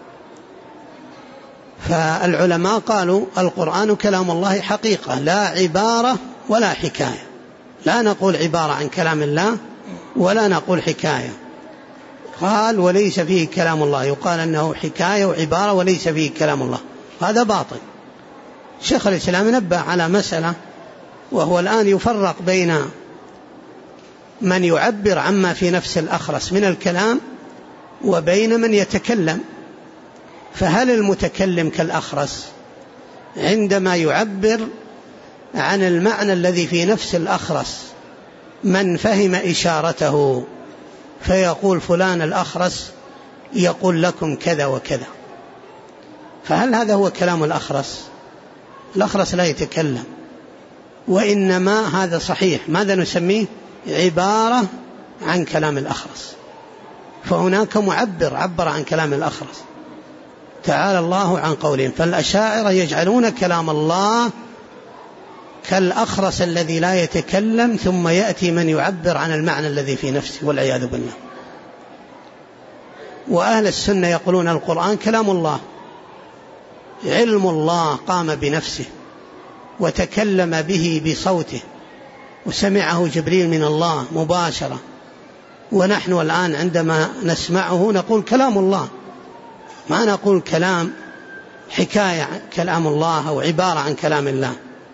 فالعلماء قالوا القرآن كلام الله حقيقة، لا عبارة ولا حكاية، لا نقول عبارة عن كلام الله ولا نقول حكاية. قال وليس فيه كلام الله، يقال أنه حكاية وعبارة وليس فيه كلام الله، هذا باطل. شيخ الإسلام نبه على مسألة، وهو الآن يفرق بين من يعبر عما في نفس الأخرس من الكلام وبين من يتكلم. فهل المتكلم كالأخرس عندما يعبر عن المعنى الذي في نفس الأخرس من فهم إشارته فيقول فلان الأخرس يقول لكم كذا وكذا، فهل هذا هو كلام الأخرس؟ الأخرس لا يتكلم، وإنما هذا صحيح ماذا نسميه؟ عبارة عن كلام الأخرس. فهناك معبر عبر عن كلام الأخرس، تعالى الله عن قولهم. فالأشاعرة يجعلون كلام الله كالأخرس الذي لا يتكلم، ثم يأتي من يعبر عن المعنى الذي في نفسه والعياذ بالله. وأهل السنة يقولون القرآن كلام الله، علم الله قام بنفسه وتكلم به بصوته، وسمعه جبريل من الله مباشرة، ونحن الآن عندما نسمعه نقول كلام الله، ما نقول كلام حكاية كلام الله أو عبارة عن كلام الله.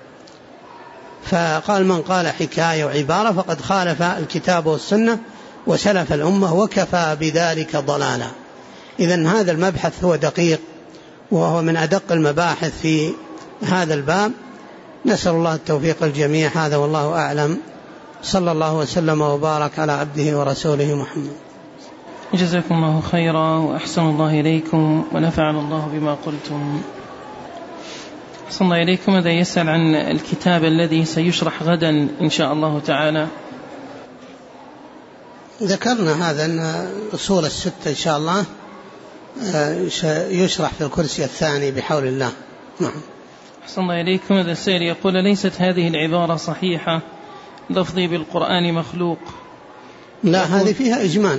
فقال من قال حكاية وعبارة فقد خالف الكتاب والسنة وسلف الأمة وكفى بذلك ضلالا. إذن هذا المبحث هو دقيق، وهو من أدق المباحث في هذا الباب، نسأل الله التوفيق الجميع. هذا والله أعلم. صلى الله وسلم وبارك على عبده ورسوله محمد. جزاكم الله خيرا وأحسن الله إليكم ونفعنا الله بما قلتم. أحسن الله إليكم. هذا يسأل عن الكتاب الذي سيشرح غدا إن شاء الله تعالى. ذكرنا هذا أن الأصول الستة إن شاء الله يشرح في الكرسي الثاني بحول الله. نعم. أحسن الله إليكم. هذا السائل يقول: ليست هذه العبارة صحيحة، لفظي بالقرآن مخلوق. لا، هذه فيها إجمال.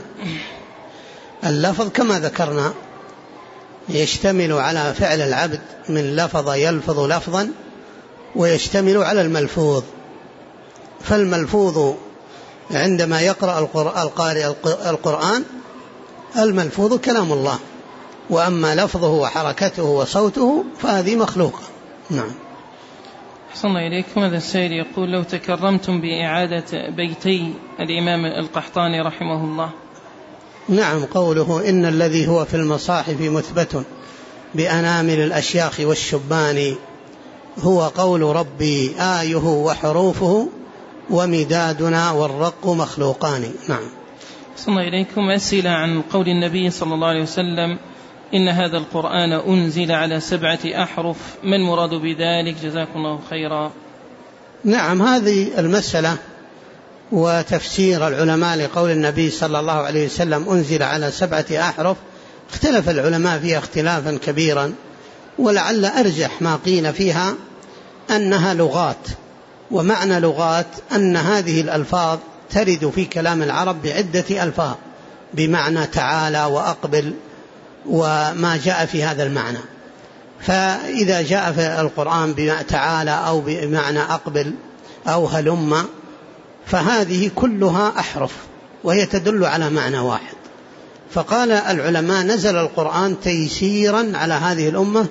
اللفظ كما ذكرنا يشتمل على فعل العبد من لفظ يلفظ لفظا، ويشتمل على الملفوظ. فالملفوظ عندما يقرأ القارئ القرآن الملفوظ كلام الله، وأما لفظه وحركته وصوته فهذه مخلوقة. نعم. أحسن الله إليكم. هذا السائل يقول: لو تكرمتم بإعادة بيتي الإمام القحطاني رحمه الله. نعم، قوله إن الذي هو في المصاحف مثبت بأنامل الأشياخ والشبان هو قول ربي آيه وحروفه ومدادنا والرق مخلوقان. نعم. أحسن الله إليكم. أسئلة عن قول النبي صلى الله عليه وسلم: إن هذا القرآن أنزل على 7 أحرف، ما المراد بذلك؟ جزاكم الله خيرا. نعم، هذه المسألة وتفسير العلماء لقول النبي صلى الله عليه وسلم أنزل على 7 أحرف اختلف العلماء فيها اختلافا كبيرا، ولعل أرجح ما قيل فيها أنها لغات. ومعنى لغات أن هذه الألفاظ ترد في كلام العرب بعدة ألفاظ بمعنى تعالى وأقبل وما جاء في هذا المعنى. فإذا جاء في القرآن بمعنى تعالى أو بمعنى أقبل أو هلم فهذه كلها أحرف وهي تدل على معنى واحد. فقال العلماء نزل القرآن تيسيرا على هذه الأمة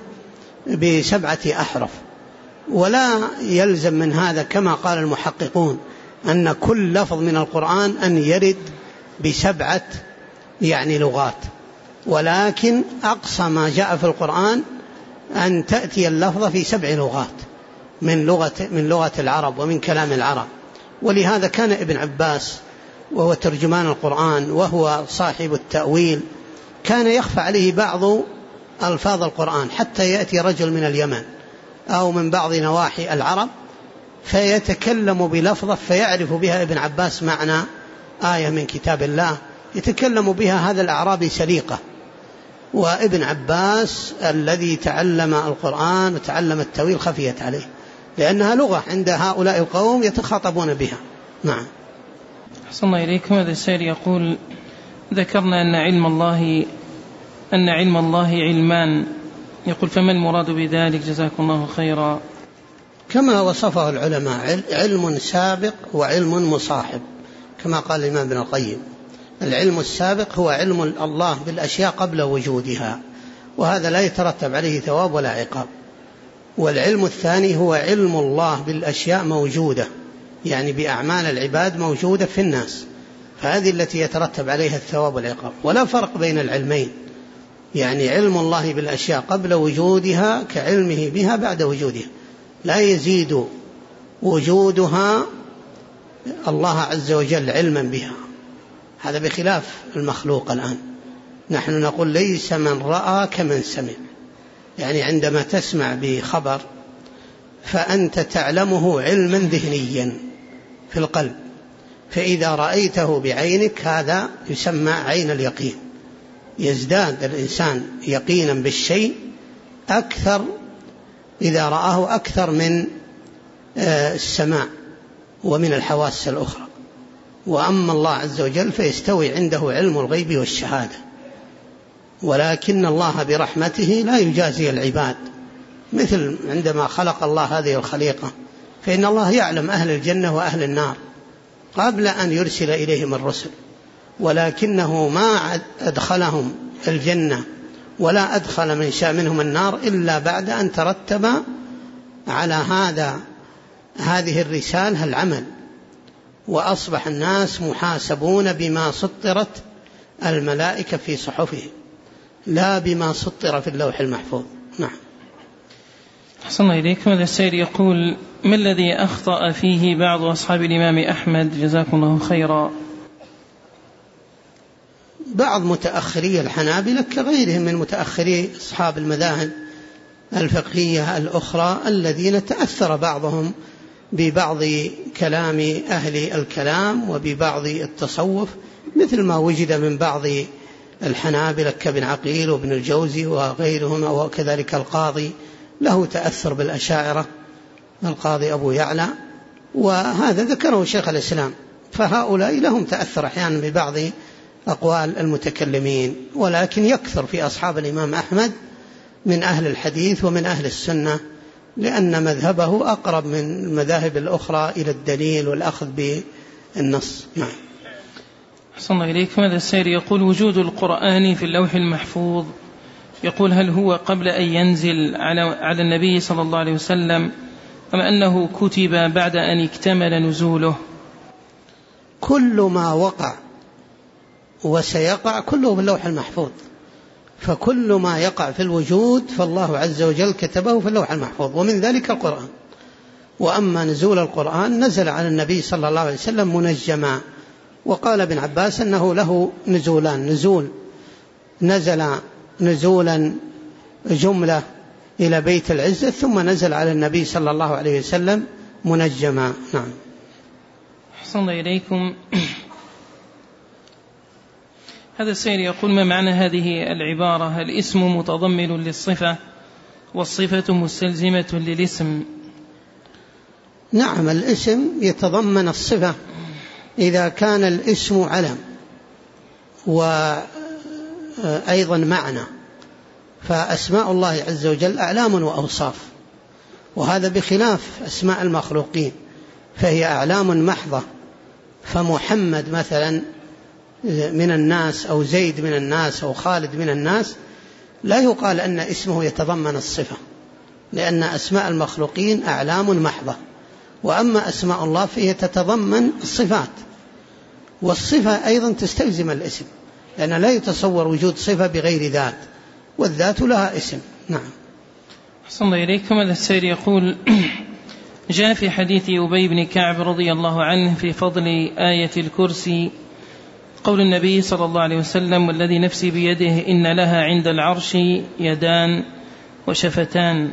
ب7 أحرف، ولا يلزم من هذا كما قال المحققون أن كل لفظ من القرآن أن يرد ب7 لغات، ولكن أقصى ما جاء في القرآن أن تأتي اللفظة في 7 لغات من لغة العرب ومن كلام العرب. ولهذا كان ابن عباس وهو ترجمان القرآن وهو صاحب التأويل كان يخفى عليه بعض ألفاظ القرآن، حتى يأتي رجل من اليمن أو من بعض نواحي العرب فيتكلم بلفظة فيعرف بها ابن عباس معنى آية من كتاب الله يتكلم بها هذا الأعرابي سليقة. وابن عباس الذي تعلم القرآن وتعلم التأويل خفيت عليه لأنها لغة عند هؤلاء القوم يتخاطبون بها. نعم. أحسن الله إليكم. هذا السائل يقول: ذكرنا أن علم الله علمان، يقول فما المراد بذلك؟ جزاكم الله خيرا. كما وصفه العلماء: علم سابق وعلم مصاحب، كما قال الإمام ابن القيم: العلم السابق هو علم الله بالأشياء قبل وجودها، وهذا لا يترتب عليه ثواب ولا عقاب. والعلم الثاني هو علم الله بالأشياء موجودة، يعني بأعمال العباد موجودة في الناس، فهذه التي يترتب عليها الثواب والعقاب. ولا فرق بين العلمين، يعني علم الله بالأشياء قبل وجودها كعلمه بها بعد وجودها، لا يزيد وجودها الله عز وجل علما بها. هذا بخلاف المخلوق. الآن نحن نقول ليس من رأى كمن سمع، يعني عندما تسمع بخبر فأنت تعلمه علما ذهنيا في القلب، فإذا رأيته بعينك هذا يسمى عين اليقين. يزداد الإنسان يقينا بالشيء أكثر إذا رآه أكثر من السماع ومن الحواس الأخرى. وأما الله عز وجل فيستوي عنده علم الغيب والشهادة، ولكن الله برحمته لا يجازي العباد، مثل عندما خلق الله هذه الخليقة فإن الله يعلم أهل الجنة وأهل النار قبل أن يرسل إليهم الرسل، ولكنه ما أدخلهم الجنة ولا أدخل من شاء منهم النار إلا بعد أن ترتب على هذه الرسالة العمل، وأصبح الناس محاسبون بما سطرت الملائكة في صحفهم لا بما سطر في اللوح المحفوظ. نعم. أحسن الله إليكم. هذا السائل يقول: ما الذي أخطأ فيه بعض أصحاب الإمام أحمد جزاكم الله خيرا؟ بعض متأخري الحنابلة كغيرهم من متأخري أصحاب المذاهب الفقهية الأخرى الذين تأثر بعضهم ببعض كلام أهل الكلام وببعض التصوف، مثل ما وجد من بعض الحنابلة كابن عقيل وابن الجوزي وغيرهم، وكذلك القاضي له تأثر بالأشاعرة، القاضي أبو يعلى، وهذا ذكره شيخ الإسلام. فهؤلاء لهم تأثر أحيانا ببعض أقوال المتكلمين، ولكن يكثر في أصحاب الإمام أحمد من أهل الحديث ومن أهل السنة، لأن مذهبه أقرب من المذاهب الأخرى إلى الدليل والأخذ بالنص. نعم. أحسن الله إليكم. هذا السائل يقول: وجود القرآن في اللوح المحفوظ، يقول: هل هو قبل أن ينزل على النبي صلى الله عليه وسلم أم أنه كتب بعد أن اكتمل نزوله؟ كل ما وقع وسيقع كله في اللوح المحفوظ، فكل ما يقع في الوجود فالله عز وجل كتبه في اللوح المحفوظ، ومن ذلك القرآن. وأما نزول القرآن نزل على النبي صلى الله عليه وسلم منجما، وقال ابن عباس أنه له نزولان: نزول نزل نزولا جملة إلى بيت العزة، ثم نزل على النبي صلى الله عليه وسلم منجما. نعم. أحسن الله إليكم. هذا السائل يقول: ما معنى هذه العبارة: الاسم متضمن للصفة والصفة مستلزمة للاسم؟ نعم، الاسم يتضمن الصفة إذا كان الاسم علم وأيضا معنى، فأسماء الله عز وجل أعلام وأوصاف، وهذا بخلاف أسماء المخلوقين فهي أعلام محضة. فمحمد مثلا من الناس أو زيد من الناس أو خالد من الناس لا يقال أن اسمه يتضمن الصفة، لأن أسماء المخلوقين أعلام محضة، وأما أسماء الله فهي تتضمن الصفات، والصفة أيضا تستلزم الاسم، لأن لا يتصور وجود صفة بغير ذات، والذات لها اسم. نعم. أحسن الله إليكم. هذا السائل يقول: جاء في حديث أبي بن كعب رضي الله عنه في فضل آية الكرسي قول النبي صلى الله عليه وسلم: والذي نفسي بيده إن لها عند العرش يدان وشفتان،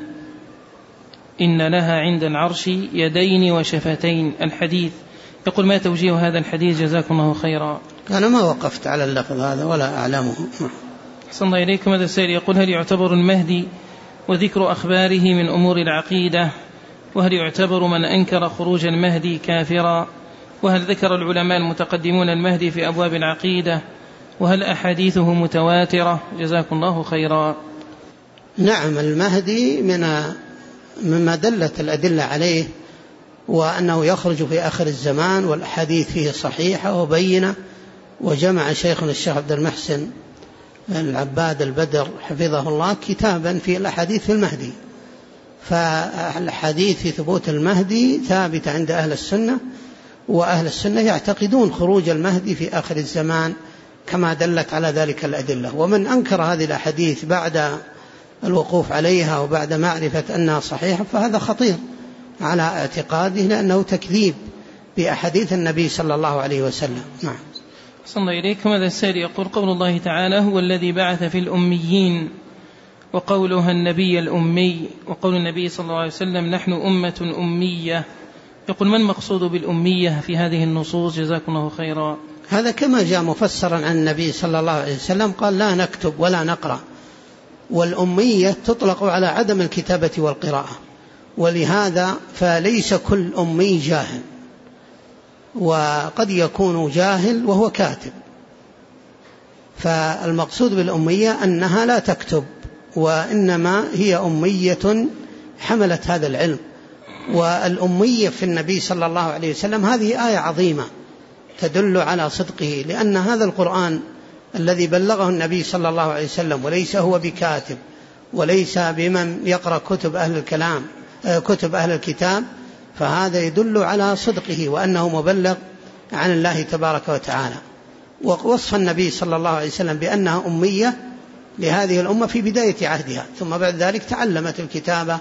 إن لها عند العرش يدين وشفتين. الحديث. يقول: ما توجيه هذا الحديث جزاكم الله خيرا؟ أنا ما وقفت على اللفظ هذا ولا أعلمه. أحسن الله إليكم. هذا السائل يقول: هل يعتبر المهدي وذكر أخباره من أمور العقيدة؟ وهل يعتبر من أنكر خروج المهدي كافرا؟ وهل ذكر العلماء المتقدمون المهدي في أبواب العقيدة؟ وهل أحاديثه متواترة؟ جزاكم الله خيرا. نعم، المهدي مما دلت الأدلة عليه، وأنه يخرج في آخر الزمان، والأحاديث فيه صحيحة وبينة. وجمع شيخنا الشيخ عبد المحسن العباد البدر حفظه الله كتابا في الأحاديث في المهدي، فالحديث في ثبوت المهدي ثابت عند أهل السنة، وأهل السنة يعتقدون خروج المهدي في آخر الزمان كما دلت على ذلك الأدلة. ومن أنكر هذه الأحاديث بعد الوقوف عليها وبعد معرفة أنها صحيحة فهذا خطير على اعتقاده، لأنه تكذيب بأحاديث النبي صلى الله عليه وسلم. نعم. صلى الله إليكم. هذا السائل يقول: قول الله تعالى: هو الذي بعث في الأميين، وقولها النبي الأمي، وقول النبي صلى الله عليه وسلم: نحن أمة أمية. يقول: ما المقصود بالأمية في هذه النصوص جزاكم الله خيرا؟ هذا كما جاء مفسرا عن النبي صلى الله عليه وسلم، قال: لا نكتب ولا نقرأ. والأمية تطلق على عدم الكتابة والقراءة، ولهذا فليس كل أمي جاهل، وقد يكون جاهل وهو كاتب. فالمقصود بالأمية أنها لا تكتب، وإنما هي أمية حملت هذا العلم. والأمية في النبي صلى الله عليه وسلم هذه آية عظيمة تدل على صدقه، لأن هذا القرآن الذي بلغه النبي صلى الله عليه وسلم وليس هو بكاتب وليس بمن يقرأ كتب أهل الكلام كتب أهل الكتاب، فهذا يدل على صدقه وأنه مبلغ عن الله تبارك وتعالى. ووصف النبي صلى الله عليه وسلم بأنها أمية لهذه الأمة في بداية عهدها، ثم بعد ذلك تعلمت الكتابة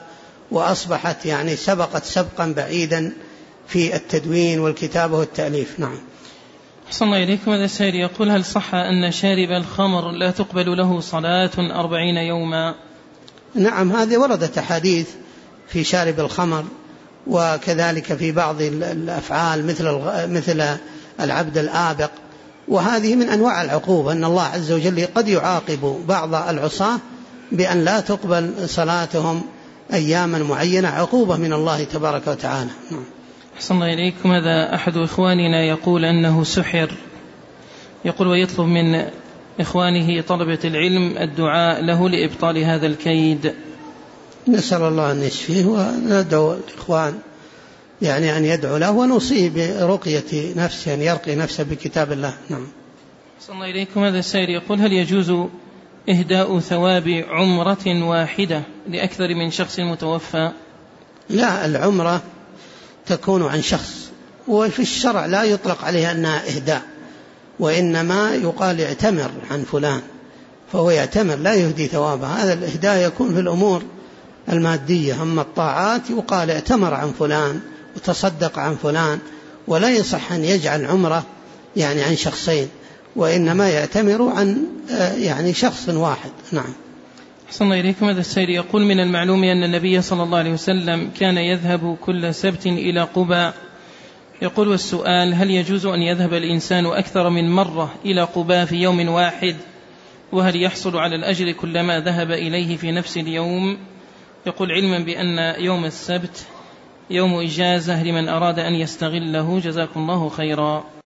وأصبحت يعني سبقت سبقا بعيدا في التدوين والكتابة والتأليف. نعم. أحسن الله إليكم. هذا السائل يقول: هل صح أن شارب الخمر لا تقبل له صلاة 40 يوما؟ نعم، هذه وردت أحاديث في شارب الخمر، وكذلك في بعض الأفعال مثل العبد الآبق، وهذه من أنواع العقوبة، أن الله عز وجل قد يعاقب بعض العصاة بأن لا تقبل صلاتهم أياما معينة، عقوبة من الله تبارك وتعالى. أحسن الله إليكم. هذا أحد إخواننا يقول أنه سحر، يقول ويطلب من إخوانه طلبة العلم الدعاء له لإبطال هذا الكيد. نسأل الله أن يشفيه، وندعو الإخوان يعني أن يدعو له، ونصيب برقية نفسه، أن يرقي نفسه بكتاب الله. نعم. أحسن الله إليكم. هذا السائل يقول: هل يجوز إهداء ثواب عمرة واحدة لأكثر من شخص متوفى؟ لا، العمرة تكون عن شخص، وفي الشرع لا يطلق عليها أنها إهداء، وإنما يقال اعتمر عن فلان، فهو يعتمر لا يهدي ثوابه. هذا الإهداء يكون في الأمور المادية، أما الطاعات يقال اعتمر عن فلان وتصدق عن فلان، ولا يصح أن يجعل عمره يعني عن شخصين، وإنما يعتمر عن يعني شخص واحد. نعم. أحسن الله إليكم. هذا السائل يقول: من المعلوم أن النبي صلى الله عليه وسلم كان يذهب كل سبت إلى قباء، يقول والسؤال: هل يجوز أن يذهب الإنسان أكثر من مرة إلى قباء في يوم واحد؟ وهل يحصل على الأجر كلما ذهب إليه في نفس اليوم؟ يقول علما بأن يوم السبت يوم إجازة لمن أراد أن يستغله، جزاكم الله خيرا.